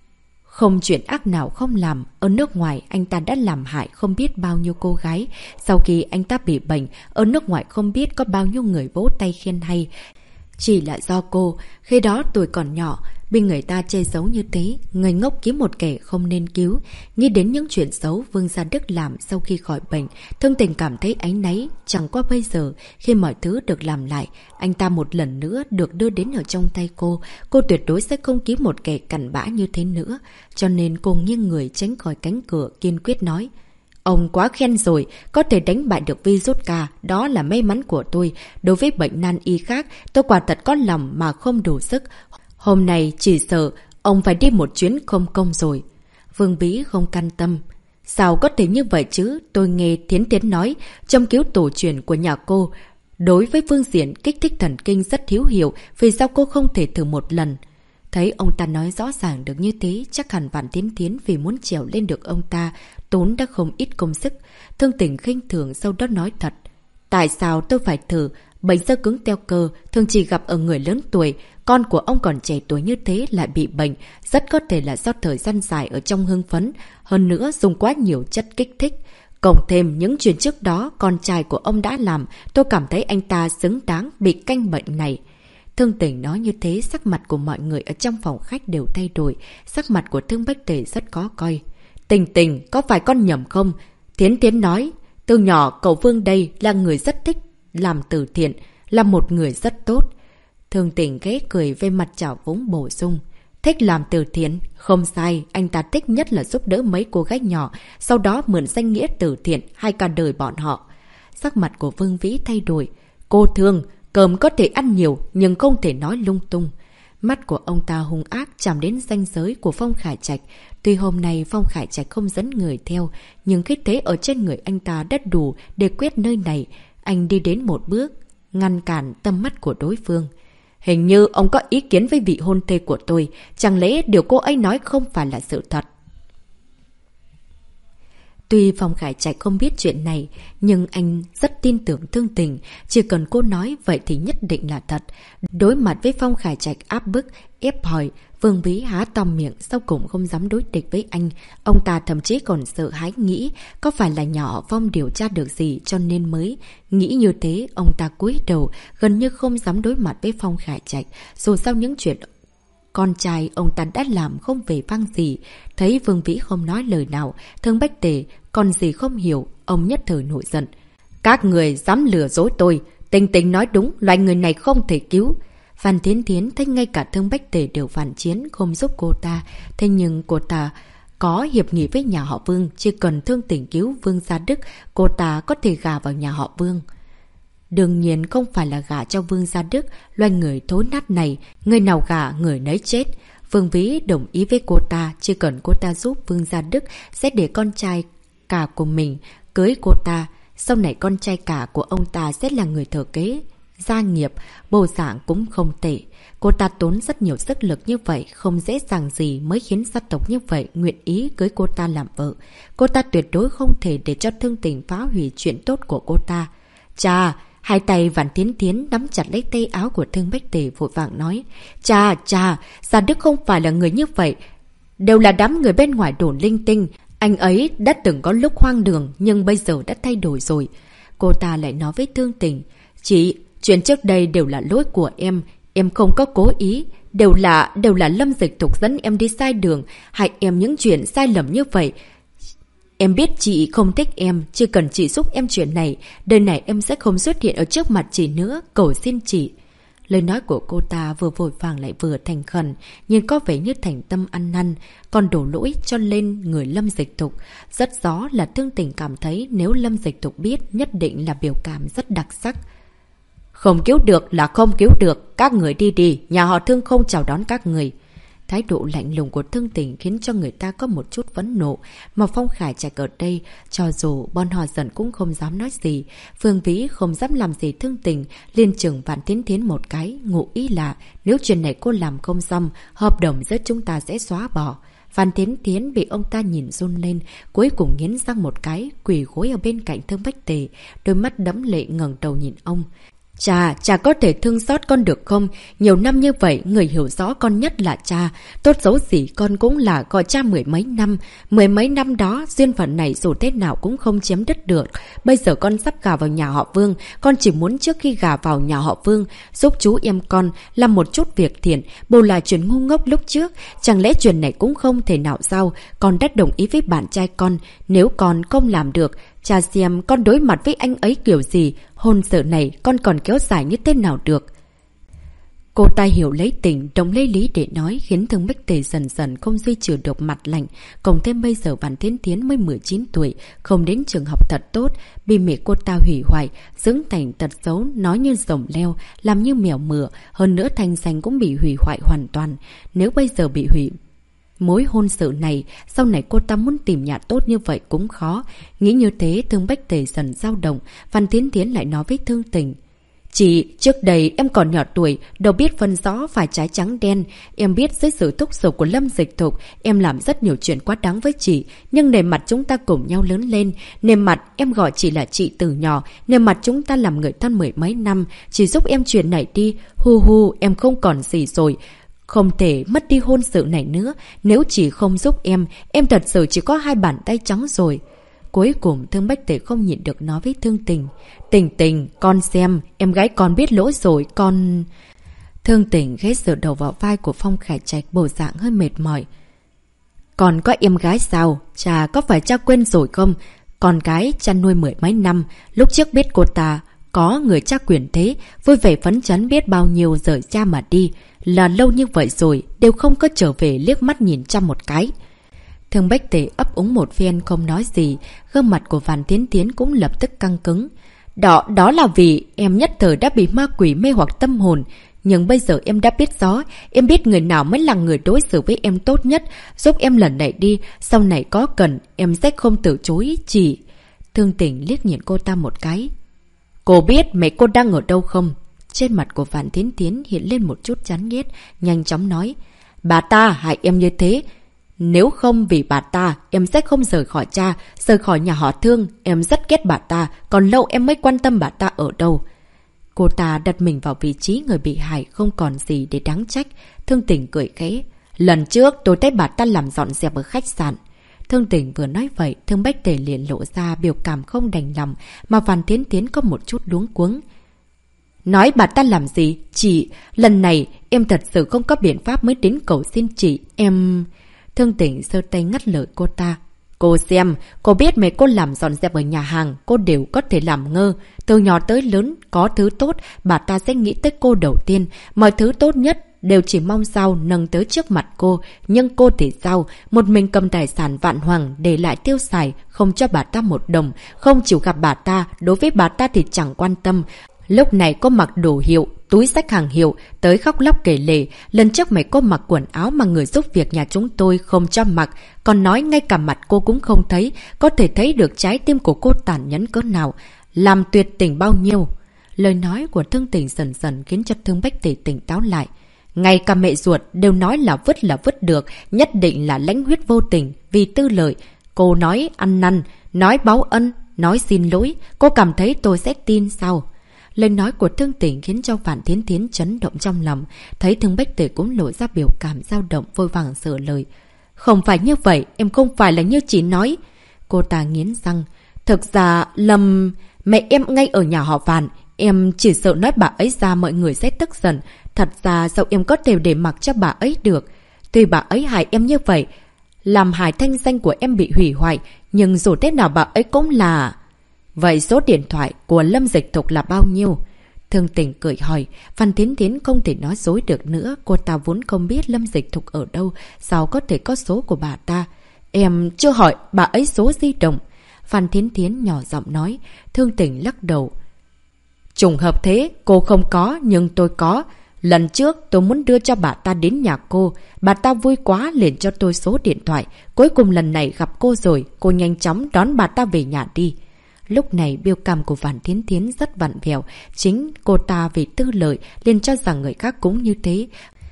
Không chuyện ác nào không làm. Ở nước ngoài anh ta đã làm hại không biết bao nhiêu cô gái. Sau khi anh ta bị bệnh, ở nước ngoài không biết có bao nhiêu người vỗ tay khen hay. Chỉ là do cô, khi đó tuổi còn nhỏ, bị người ta chê xấu như thế, người ngốc kiếm một kẻ không nên cứu. Nghĩ đến những chuyện xấu Vương Gia Đức làm sau khi khỏi bệnh, Thương Tình cảm thấy áy náy. Chẳng qua bây giờ, khi mọi thứ được làm lại, anh ta một lần nữa được đưa đến ở trong tay cô tuyệt đối sẽ không kiếm một kẻ cặn bã như thế nữa. Cho nên cô nghiêng người tránh khỏi cánh cửa, kiên quyết nói. Ông quá khen rồi, có thể đánh bại được virus ca, đó là may mắn của tôi. Đối với bệnh nan y khác, tôi quả thật có lòng mà không đủ sức. Hôm nay chỉ sợ ông phải đi một chuyến không công rồi. Vương Vĩ không can tâm. Sao có thể như vậy chứ? Tôi nghe Thiến Thiến nói, châm cứu tổ truyền của nhà cô đối với phương diện kích thích thần kinh rất hữu hiệu, vì sao cô không thể thử một lần? Thấy ông ta nói rõ ràng được như thế, chắc hẳn Vạn Thiến Thiến vì muốn trèo lên được ông ta, tốn đã không ít công sức. Thương Tình khinh thường sau đó nói thật. Tại sao tôi phải thử? Bệnh xơ cứng teo cơ thường chỉ gặp ở người lớn tuổi. Con của ông còn trẻ tuổi như thế lại bị bệnh, rất có thể là do thời gian dài ở trong hưng phấn. Hơn nữa dùng quá nhiều chất kích thích. Cộng thêm những chuyện trước đó con trai của ông đã làm, tôi cảm thấy anh ta xứng đáng bị căn bệnh này. Thương Tình nói như thế, sắc mặt của mọi người ở trong phòng khách đều thay đổi. Sắc mặt của Thương Bách Tề rất khó coi. Tình Tình, có phải con nhầm không? Thiến Thiến nói, từ nhỏ cậu Vương đây là người rất thích làm từ thiện, là một người rất tốt. Thương Tình ghé cười về mặt trào phúng bổ sung. Thích làm từ thiện? Không sai, anh ta thích nhất là giúp đỡ mấy cô gái nhỏ, sau đó mượn danh nghĩa từ thiện hay cả đời bọn họ. Sắc mặt của Vương Vĩ thay đổi. Cô Thương, cơm có thể ăn nhiều nhưng không thể nói lung tung. Mắt của ông ta hung ác chạm đến ranh giới của Phong Khải Trạch. Tuy hôm nay Phong Khải Trạch không dẫn người theo, nhưng khí thế ở trên người anh ta đã đủ để quyết nơi này. Anh đi đến một bước, ngăn cản tầm mắt của đối phương. Hình như ông có ý kiến với vị hôn thê của tôi. Chẳng lẽ điều cô ấy nói không phải là sự thật? Tuy Phong Khải Trạch không biết chuyện này, nhưng anh rất tin tưởng Thương Tình. Chỉ cần cô nói vậy thì nhất định là thật. Đối mặt với Phong Khải Trạch áp bức, ép hỏi, Vương Vĩ há to miệng, sau cùng không dám đối địch với anh. Ông ta thậm chí còn sợ hãi nghĩ có phải là nhỏ Phong điều tra được gì cho nên mới nghĩ như thế. Ông ta cúi đầu, gần như không dám đối mặt với Phong Khải Trạch. Dù sao những chuyện con trai ông ta đã làm không về vang gì. Thấy Vương Vĩ không nói lời nào, Thương Bách Tề còn gì không hiểu, ông nhất thời nổi giận. Các người dám lừa dối tôi. Tình Tình nói đúng, loại người này không thể cứu. Phan Thiến Thiến thấy ngay cả Thương Bách Tề đều phản chiến không giúp cô ta. Thế nhưng cô ta có hiệp nghị với nhà họ Vương, chỉ cần Thương Tình cứu Vương Gia Đức, cô ta có thể gả vào nhà họ Vương. Đương nhiên không phải là gả cho Vương Gia Đức, loài người thối nát này, người nào gả người nấy chết. Vương Vĩ đồng ý với cô ta, chỉ cần cô ta giúp Vương Gia Đức sẽ để con trai cả của mình cưới cô ta. Sau này con trai cả của ông ta sẽ là người thừa kế gia nghiệp, bầu dạng cũng không tệ. Cô ta tốn rất nhiều sức lực như vậy, không dễ dàng gì mới khiến gia tộc như vậy nguyện ý cưới cô ta làm vợ. Cô ta tuyệt đối không thể để cho Thương Tình phá hủy chuyện tốt của cô ta. Chà! Hai tay Vạn Thiến Thiến nắm chặt lấy tay áo của Thương Bách Tề vội vàng nói. Chà, Gia Đức không phải là người như vậy. Đều là đám người bên ngoài đồn linh tinh. Anh ấy đã từng có lúc hoang đường, nhưng bây giờ đã thay đổi rồi. Cô ta lại nói với Thương Tình. Chị, chuyện trước đây đều là lỗi của em không có cố ý. Đều là Lâm Dịch Thục dẫn em đi sai đường, hại em những chuyện sai lầm như vậy. Em biết chị không thích em, chỉ cần chị giúp em chuyện này, đời này em sẽ không xuất hiện ở trước mặt chị nữa, cầu xin chị. Lời nói của cô ta vừa vội vàng lại vừa thành khẩn, nhưng có vẻ như thành tâm ăn năn, còn đổ lỗi cho lên người Lâm Dịch Thục. Rất rõ là Thương Tình cảm thấy nếu Lâm Dịch Thục biết nhất định là biểu cảm rất đặc sắc. Không cứu được là không cứu được, các người đi đi, nhà họ Thương không chào đón các người. Thái độ lạnh lùng của Thương Tình khiến cho người ta có một chút phẫn nộ, mà Phong Khải Trạch ở đây, cho dù bọn họ giận cũng không dám nói gì. Vương Vĩ không dám làm gì Thương Tình, liên chừng Vạn Thiến Thiến một cái, ngụ ý là nếu chuyện này cô làm không xong, hợp đồng giữa chúng ta sẽ xóa bỏ. Vạn Thiến Thiến bị ông ta nhìn run lên, cuối cùng nghiến răng một cái, quỳ gối ở bên cạnh Thương Bách Tề, đôi mắt đẫm lệ ngẩng đầu nhìn ông. Cha có thể thương xót con được không? Nhiều năm như vậy, người hiểu rõ con nhất là cha. Tốt xấu gì con cũng là gọi cha mười mấy năm đó, duyên phận này dù thế nào cũng không chiếm đứt được. Bây giờ con sắp gả vào nhà họ Vương, con chỉ muốn trước khi gả vào nhà họ Vương, giúp chú em con làm một chút việc thiện, bù là chuyện ngu ngốc lúc trước. Chẳng lẽ chuyện này cũng không thể nào sao? Con đã đồng ý với bạn trai con, nếu con không làm được, cha xem con đối mặt với anh ấy kiểu gì, hôn sự này con còn kéo dài như thế nào được. Cô ta hiểu lấy tình, đồng lấy lý để nói, khiến Thương Bách Tề dần dần không duy trì được mặt lạnh. Cộng thêm bây giờ Vạn Thiến Thiến mới 19 tuổi, không đến trường học thật tốt, bị mẹ cô ta hủy hoại, dưỡng thành tật xấu, nói như rồng leo, làm như mèo mửa, hơn nữa thanh danh cũng bị hủy hoại hoàn toàn. Nếu bây giờ bị hủy mối hôn sự này, sau này cô ta muốn tìm nhà tốt như vậy cũng khó. Nghĩ như thế, Thương Bách Tề dần dao động. Văn Thiến Thiến lại nói với Thương Tình. Chị, trước đây em còn nhỏ tuổi, đâu biết phân rõ phải trái trắng đen. Em biết dưới sự thúc giục của Lâm Dịch Thục, em làm rất nhiều chuyện quá đáng với chị. Nhưng nề mặt chúng ta cùng nhau lớn lên. Nề mặt em gọi chị là chị từ nhỏ. Nề mặt chúng ta làm người thân mười mấy năm. Chỉ giúp em chuyện này đi. Hu em không còn gì rồi. Không thể mất đi hôn sự này nữa. Nếu chị không giúp em thật sự chỉ có hai bàn tay trắng rồi. Cuối cùng Thương Bách Tề không nhịn được nói với Thương Tình. Tình, con xem, em gái con biết lỗi rồi, con... Thương Tình ghé dựa đầu vào vai của Phong Khải Trạch, bộ dạng hơi mệt mỏi. Còn có em gái sao? Cha có phải cha quên rồi không? Con gái cha nuôi mười mấy năm, lúc trước biết cô ta có người cha quyền thế, vui vẻ phấn chấn biết bao nhiêu rời cha mà đi. Là lâu như vậy rồi, đều không có trở về liếc mắt nhìn cha một cái. Thương Bách Tề ấp úng một phen không nói gì, gương mặt của Vạn Thiến Thiến cũng lập tức căng cứng. Đó là vì em nhất thời đã bị ma quỷ mê hoặc tâm hồn. Nhưng bây giờ em đã biết rõ, em biết người nào mới là người đối xử với em tốt nhất. Giúp em lần này đi, sau này có cần, em sẽ không từ chối, chị. Thương Tình liếc nhìn cô ta một cái. Cô biết mẹ cô đang ở đâu không? Trên mặt của Vạn Thiến Thiến hiện lên một chút chán ghét, nhanh chóng nói. Bà ta hại em như thế. Nếu không vì bà ta, em sẽ không rời khỏi cha, rời khỏi nhà họ Thương. Em rất ghét bà ta, còn lâu em mới quan tâm bà ta ở đâu. Cô ta đặt mình vào vị trí người bị hại, không còn gì để đáng trách. Thương Tình cười khẽ. Lần trước tôi thấy bà ta làm dọn dẹp ở khách sạn. Thương Tình vừa nói vậy, Thương Bách Tề liền lộ ra biểu cảm không đành lòng, mà Vạn Thiến Thiến có một chút luống cuống. Nói bà ta làm gì? Chị, lần này em thật sự không có biện pháp mới đến cầu xin chị. Em... Thương Tình giơ tay ngắt lời cô ta. Cô xem, cô biết mẹ cô làm dọn dẹp ở nhà hàng, cô đều có thể làm ngơ. Từ nhỏ tới lớn, có thứ tốt, bà ta sẽ nghĩ tới cô đầu tiên. Mọi thứ tốt nhất đều chỉ mong sao nâng tới trước mặt cô. Nhưng cô thì sao? Một mình cầm tài sản vạn hoàng để lại tiêu xài, không cho bà ta một đồng, không chịu gặp bà ta. Đối với bà ta thì chẳng quan tâm. Lúc này cô mặc đồ hiệu, túi xách hàng hiệu, tới khóc lóc kể lể. Lần trước mày cô mặc quần áo mà người giúp việc nhà chúng tôi không cho mặc. Còn nói ngay cả mặt cô cũng không thấy. Có thể thấy được trái tim của cô tàn nhẫn cỡ nào. Làm tuyệt tình bao nhiêu. Lời nói của Thương Tình dần dần khiến cho Thương Bách Tề tỉnh táo lại. Ngay cả mẹ ruột đều nói là vứt được. Nhất định là lãnh huyết vô tình. Vì tư lợi. Cô nói ăn năn, nói báo ân, nói xin lỗi. Cô cảm thấy tôi sẽ tin sao? Lời nói của Thương Tình khiến cho Vạn Thiến Thiến chấn động trong lòng. Thấy Thương Bách Tề cũng lộ ra biểu cảm dao động, vội vàng sửa lời. Không phải như vậy, em không phải là như chị nói. Cô ta nghiến răng. Thực ra, mẹ em ngay ở nhà họ Vạn. Em chỉ sợ nói bà ấy ra mọi người sẽ tức giận. Thật ra sao em có thể để mặc cho bà ấy được. Tuy bà ấy hại em như vậy, làm hại thanh danh của em bị hủy hoại, nhưng dù thế nào bà ấy cũng là... Vậy số điện thoại của Lâm Dịch Thục là bao nhiêu? Thương Tình cười hỏi. Phan Thiến Thiến không thể nói dối được nữa. Cô ta vốn không biết Lâm Dịch Thục ở đâu. Sao có thể có số của bà ta? Em chưa hỏi bà ấy số di động. Phan Thiến Thiến nhỏ giọng nói. Thương Tình lắc đầu. Trùng hợp thế, cô không có nhưng tôi có. Lần trước tôi muốn đưa cho bà ta đến nhà cô. Bà ta vui quá liền cho tôi số điện thoại. Cuối cùng lần này gặp cô rồi. Cô nhanh chóng đón bà ta về nhà đi. Lúc này biểu cảm của Vạn Thiến Thiến rất vặn vẹo. Chính cô ta vì tư lợi liền cho rằng người khác cũng như thế.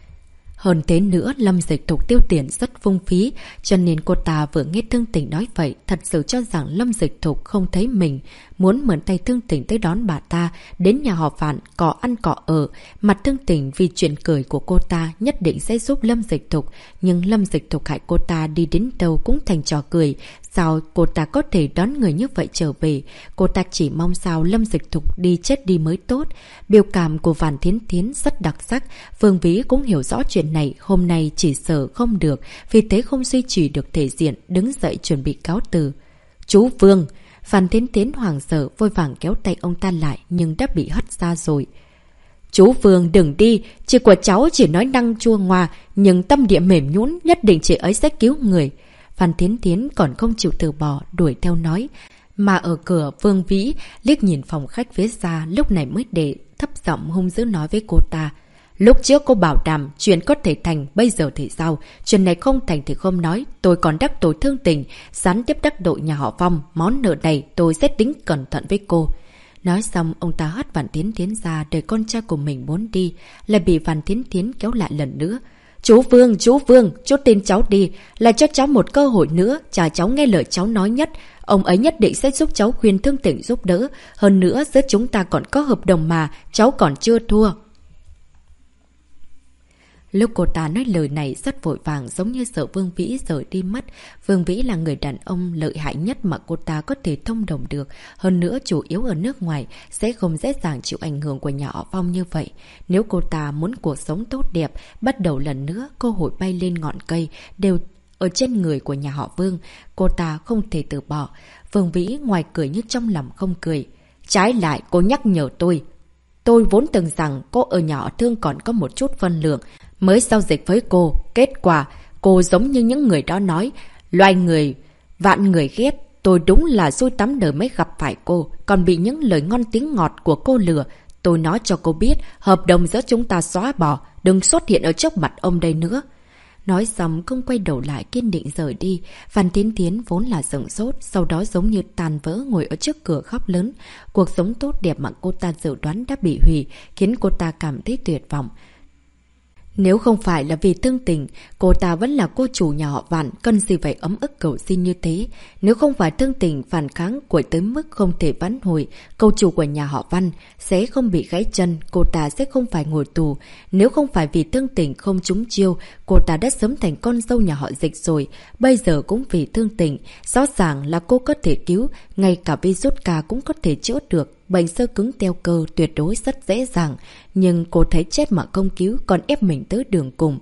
Hơn thế nữa, Lâm Dịch Thục tiêu tiền rất phung phí, cho nên cô ta vừa nghe Thương Tình nói vậy, thật sự cho rằng Lâm Dịch Thục không thấy mình, muốn mượn tay Thương Tình tới đón bà ta, đến nhà họ Vạn, cọ ăn cọ ở. Mặt Thương Tình vì chuyện cười của cô ta nhất định sẽ giúp Lâm Dịch Thục, nhưng Lâm Dịch Thục hại cô ta đi đến đâu cũng thành trò cười. Sao cô ta có thể đón người như vậy trở về? Cô ta chỉ mong sao Lâm Dịch Thục đi chết đi mới tốt. Biểu cảm của Vạn Thiến Thiến rất đặc sắc. Vương Vĩ cũng hiểu rõ chuyện này, hôm nay chỉ sợ không được, vì thế không duy trì được thể diện, đứng dậy chuẩn bị cáo từ. Chú Vương! Vạn Thiến Thiến hoảng sợ vội vàng kéo tay ông ta lại nhưng đã bị hất ra rồi. Chú Vương đừng đi, chị của cháu chỉ nói năng chua ngoa, nhưng tâm địa mềm nhũn, nhất định chị ấy sẽ cứu người. Phan Thiến Thiến còn không chịu từ bỏ, đuổi theo nói. Mà ở cửa, Vương Vĩ liếc nhìn phòng khách phía xa, lúc này mới để thấp giọng hung dữ nói với cô ta. Lúc trước cô bảo đảm chuyện có thể thành, bây giờ thì sao? Chuyện này không thành thì không nói, tôi còn đắc tội Thương Tình, gián tiếp đắc tội nhà họ Phong, món nợ này tôi sẽ tính cẩn thận với cô. Nói xong, ông ta hất Vạn Thiến Thiến ra để con trai của mình muốn đi, lại bị Vạn Thiến Thiến kéo lại lần nữa. Chú Vương, chú tin cháu đi, là cho cháu một cơ hội nữa, cha cháu nghe lời cháu nói nhất. Ông ấy nhất định sẽ giúp cháu khuyên Thương Tình giúp đỡ. Hơn nữa, giữa chúng ta còn có hợp đồng mà, cháu còn chưa thua. Lúc cô ta nói lời này rất vội vàng, giống như sợ Vương Vĩ rời đi mất. Vương Vĩ là người đàn ông lợi hại nhất mà cô ta có thể thông đồng được. Hơn nữa chủ yếu ở nước ngoài, sẽ không dễ dàng chịu ảnh hưởng của nhà họ Phong như vậy. Nếu cô ta muốn cuộc sống tốt đẹp, bắt đầu lần nữa, cơ hội bay lên ngọn cây đều ở trên người của nhà họ Vương. Cô ta không thể từ bỏ. Vương Vĩ ngoài cười nhưng trong lòng không cười. Trái lại, cô nhắc nhở tôi. Tôi vốn tưởng rằng cô ở nhà họ Thương còn có một chút phân lượng, mới giao dịch với cô. Kết quả, cô giống như những người đó nói, loài người, vạn người ghét. Tôi đúng là xui tắm đời mới gặp phải cô, còn bị những lời ngon tiếng ngọt của cô lừa. tôi nói cho cô biết, hợp đồng giữa chúng ta xóa bỏ, đừng xuất hiện ở trước mặt ông đây nữa. Nói xong không quay đầu lại kiên định rời đi. Phan Thiến Thiến vốn là sửng sốt, sau đó giống như tàn vỡ ngồi ở trước cửa khóc lớn. Cuộc sống tốt đẹp mà cô ta dự đoán đã bị hủy, khiến cô ta cảm thấy tuyệt vọng. Nếu không phải là vì thương tình, cô ta vẫn là cô chủ nhà họ Vạn, cần gì phải ấm ức cầu xin như thế. Nếu không phải thương tình phản kháng của tới mức không thể vãn hồi, cô chủ của nhà họ Văn sẽ không bị gãy chân, cô ta sẽ không phải ngồi tù. Nếu không phải vì thương tình không trúng chiêu, cô ta đã sớm thành con dâu nhà họ Dịch rồi. Bây giờ cũng vì thương tình, rõ ràng là cô có thể cứu, ngay cả virus ca cũng có thể chữa được. Bệnh xơ cứng teo cơ tuyệt đối rất dễ dàng, nhưng cô thấy chết mà không cứu, còn ép mình tới đường cùng.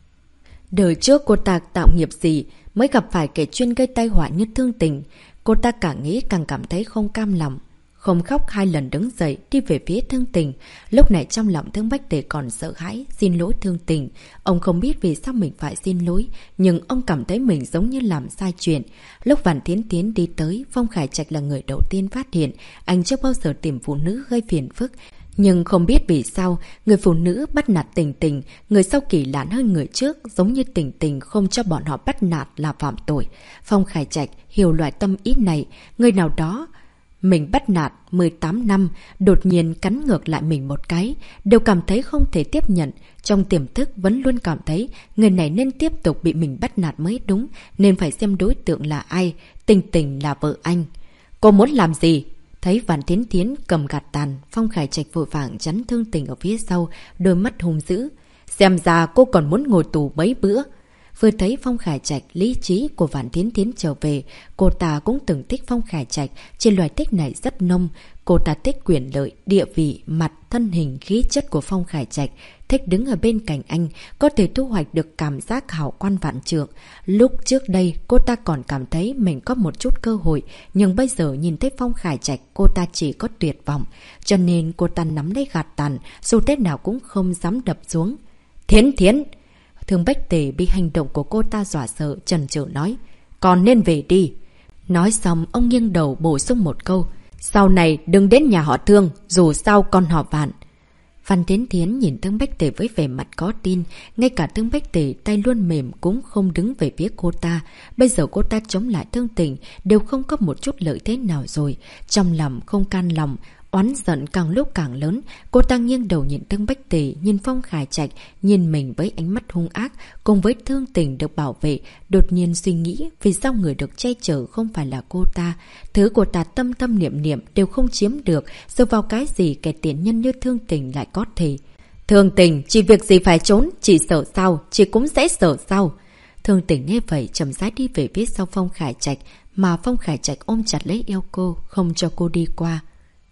Đời trước cô ta tạo nghiệp gì mới gặp phải kẻ chuyên gây tai họa như thương tình. Cô ta càng nghĩ càng cảm thấy không cam lòng. Không khóc 2 lần đứng dậy đi về phía thương tình. Lúc này trong lòng Thương Bách Tề còn sợ hãi, xin lỗi thương tình. Ông không biết vì sao mình phải xin lỗi, nhưng ông cảm thấy mình giống như làm sai chuyện. Lúc Vạn Thiến Thiến đi tới, Phong Khải Trạch là người đầu tiên phát hiện. Anh chưa bao giờ tìm phụ nữ gây phiền phức. Nhưng không biết vì sao, người phụ nữ bắt nạt Tình Tình, người sau kỳ lạn hơn người trước, giống như Tình Tình không cho bọn họ bắt nạt là phạm tội. Phong Khải Trạch hiểu loại tâm ý này, người nào đó mình bắt nạt 18 năm, đột nhiên cắn ngược lại mình một cái, đều cảm thấy không thể tiếp nhận. Trong tiềm thức vẫn luôn cảm thấy người này nên tiếp tục bị mình bắt nạt mới đúng, nên phải xem đối tượng là ai. Tình Tình là vợ anh. Cô muốn làm gì? Thấy Vạn Thiến Thiến cầm gạt tàn, Phong Khải Trạch vội vàng chắn thương tình ở phía sau, đôi mắt hung dữ. Xem ra cô còn muốn ngồi tù mấy bữa. Vừa thấy Phong Khải Trạch, lý trí của Vạn Thiến Thiến trở về, cô ta cũng từng thích Phong Khải Trạch, trên loài thích này rất nông. Cô ta thích quyền lợi, địa vị, mặt, thân hình, khí chất của Phong Khải Trạch, thích đứng ở bên cạnh anh, có thể thu hoạch được cảm giác hào quan vạn trượng. Lúc trước đây, cô ta còn cảm thấy mình có một chút cơ hội, nhưng bây giờ nhìn thấy Phong Khải Trạch, cô ta chỉ có tuyệt vọng. Cho nên cô ta nắm lấy gạt tàn, dù thế nào cũng không dám đập xuống. Thiến Thiến! Thương Bách Tề bị hành động của cô ta dọa sợ, chần chừ nói. Còn nên về đi. Nói xong, ông nghiêng đầu bổ sung một câu. Sau này đừng đến nhà họ Thương, dù sao con họ Vạn. Phan Thiến Thiến nhìn Thương Bách Tề với vẻ mặt có tin. Ngay cả Thương Bách Tề tay luôn mềm cũng không đứng về phía cô ta. Bây giờ cô ta chống lại thương tình, đều không có một chút lợi thế nào rồi. Trong lòng không can lòng, oán giận càng lúc càng lớn. Cô ta nghiêng đầu nhìn Thương Bách Tề, nhìn Phong Khải Trạch, nhìn mình với ánh mắt hung ác, cùng với thương tình được bảo vệ. Đột nhiên suy nghĩ vì sao người được che chở không phải là cô ta. Thứ cô ta tâm tâm niệm niệm đều không chiếm được, dựa vào cái gì kẻ tiện nhân như thương tình lại có thể. Thương tình, chỉ việc gì phải trốn, chỉ sợ sao, chỉ cũng sẽ sợ sao. Thương tình nghe vậy chậm rãi đi về phía sau Phong Khải Trạch, mà Phong Khải Trạch ôm chặt lấy eo cô, không cho cô đi qua.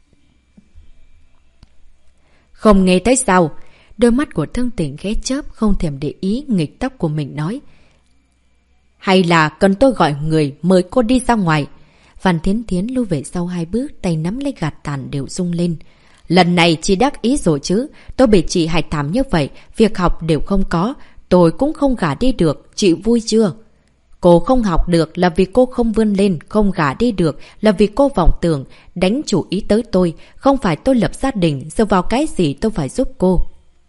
Không nghe thấy sao? Đôi mắt của thương tình ghé chớp, không thèm để ý nghịch tóc của mình nói. Hay là cần tôi gọi người mời cô đi ra ngoài? Phan Thiến Thiến lui về sau 2 bước, tay nắm lấy gạt tàn đều rung lên. Lần này chị đắc ý rồi chứ. Tôi bị chị hại thảm như vậy, việc học đều không có. Tôi cũng không gả đi được, chị vui chưa? Cô không học được là vì cô không vươn lên, không gả đi được là vì cô vọng tưởng, đánh chủ ý tới tôi. Không phải tôi lập gia đình, dựa vào cái gì tôi phải giúp cô.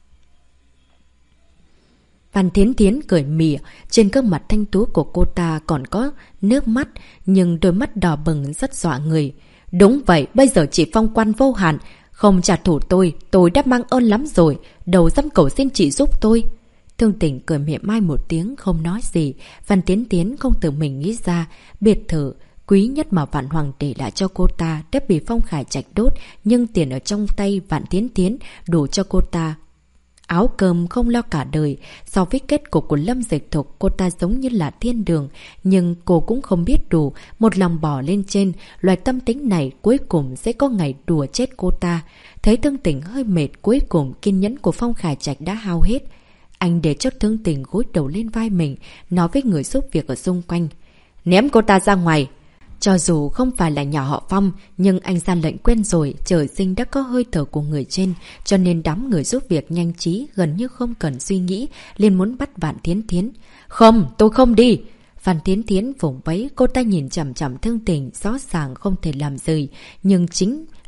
Phan Thiến Thiến cười mỉa, trên gương mặt thanh tú của cô ta còn có nước mắt, nhưng đôi mắt đỏ bừng rất dọa người. Đúng vậy, bây giờ chị phong quan vô hạn, không trả thù tôi đã mang ơn lắm rồi, đầu dám cầu xin chị giúp tôi. Thương tình cười mỉa mai một tiếng không nói gì. Phan Thiến Thiến không tự mình nghĩ ra, biệt thự quý nhất mà Vạn Hoàng để lại cho cô ta đã bị Phong Khải Trạch đốt, nhưng tiền ở trong tay Vạn Thiến Thiến đủ cho cô ta áo cơm không lo cả đời. So với kết cục của Lâm Dịch Thục, cô ta giống như là thiên đường, nhưng cô cũng không biết đủ, một lòng bỏ lên trên. Loài tâm tính này cuối cùng sẽ có ngày đùa chết cô ta. Thấy thương tình hơi mệt, cuối cùng kiên nhẫn của Phong Khải Trạch đã hao hết. Anh để cho thương tình gối đầu lên vai mình, nói với người giúp việc ở xung quanh. Ném cô ta ra ngoài. Cho dù không phải là nhà họ Phong, nhưng anh ra lệnh quen rồi, trời sinh đã có hơi thở của người trên, cho nên đám người giúp việc nhanh trí, gần như không cần suy nghĩ, liền muốn bắt Vạn Thiến Thiến. Không, tôi không đi. Phan Thiến Thiến vùng vẫy, cô ta nhìn chằm chằm thương tình, rõ ràng không thể làm gì, nhưng chính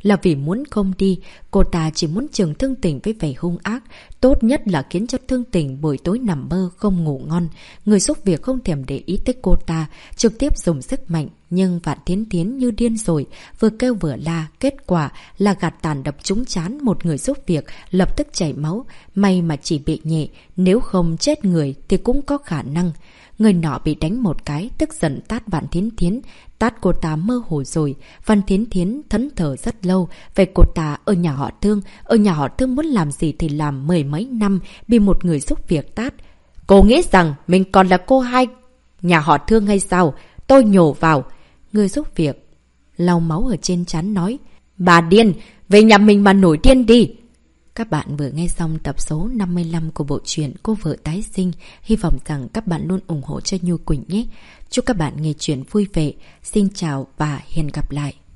là vì muốn không đi. Cô ta chỉ muốn chừng Thương Tình với vẻ hung ác. Tốt nhất là khiến cho Thương Tình buổi tối nằm mơ không ngủ ngon. Người giúp việc không thèm để ý tới cô ta, trực tiếp dùng sức mạnh. Nhưng Vạn Thiến Thiến như điên rồi, vừa kêu vừa la, kết quả là gạt tàn đập trúng trán một người giúp việc, lập tức chảy máu. May mà chỉ bị nhẹ, nếu không chết người thì cũng có khả năng. Người nọ bị đánh một cái, tức giận tát Vạn Thiến Thiến. Tát cô ta mơ hồ rồi. Vạn Thiến Thiến thẫn thờ rất lâu. Vậy cô ta ở nhà họ Thương, ở nhà họ Thương muốn làm gì thì làm, mười mấy năm, bị một người giúp việc tát. Cô nghĩ rằng mình còn là cô hai nhà họ Thương hay sao? Tôi nhổ vào. Người giúp việc lau máu ở trên trán nói: Bà điên, về nhà mình mà nổi điên đi. Các bạn vừa nghe xong tập số 55 của bộ truyện Cô Vợ Tái Sinh. Hy vọng rằng các bạn luôn ủng hộ cho Nhu Quỳnh nhé. Chúc các bạn nghe truyện vui vẻ. Xin chào và hẹn gặp lại.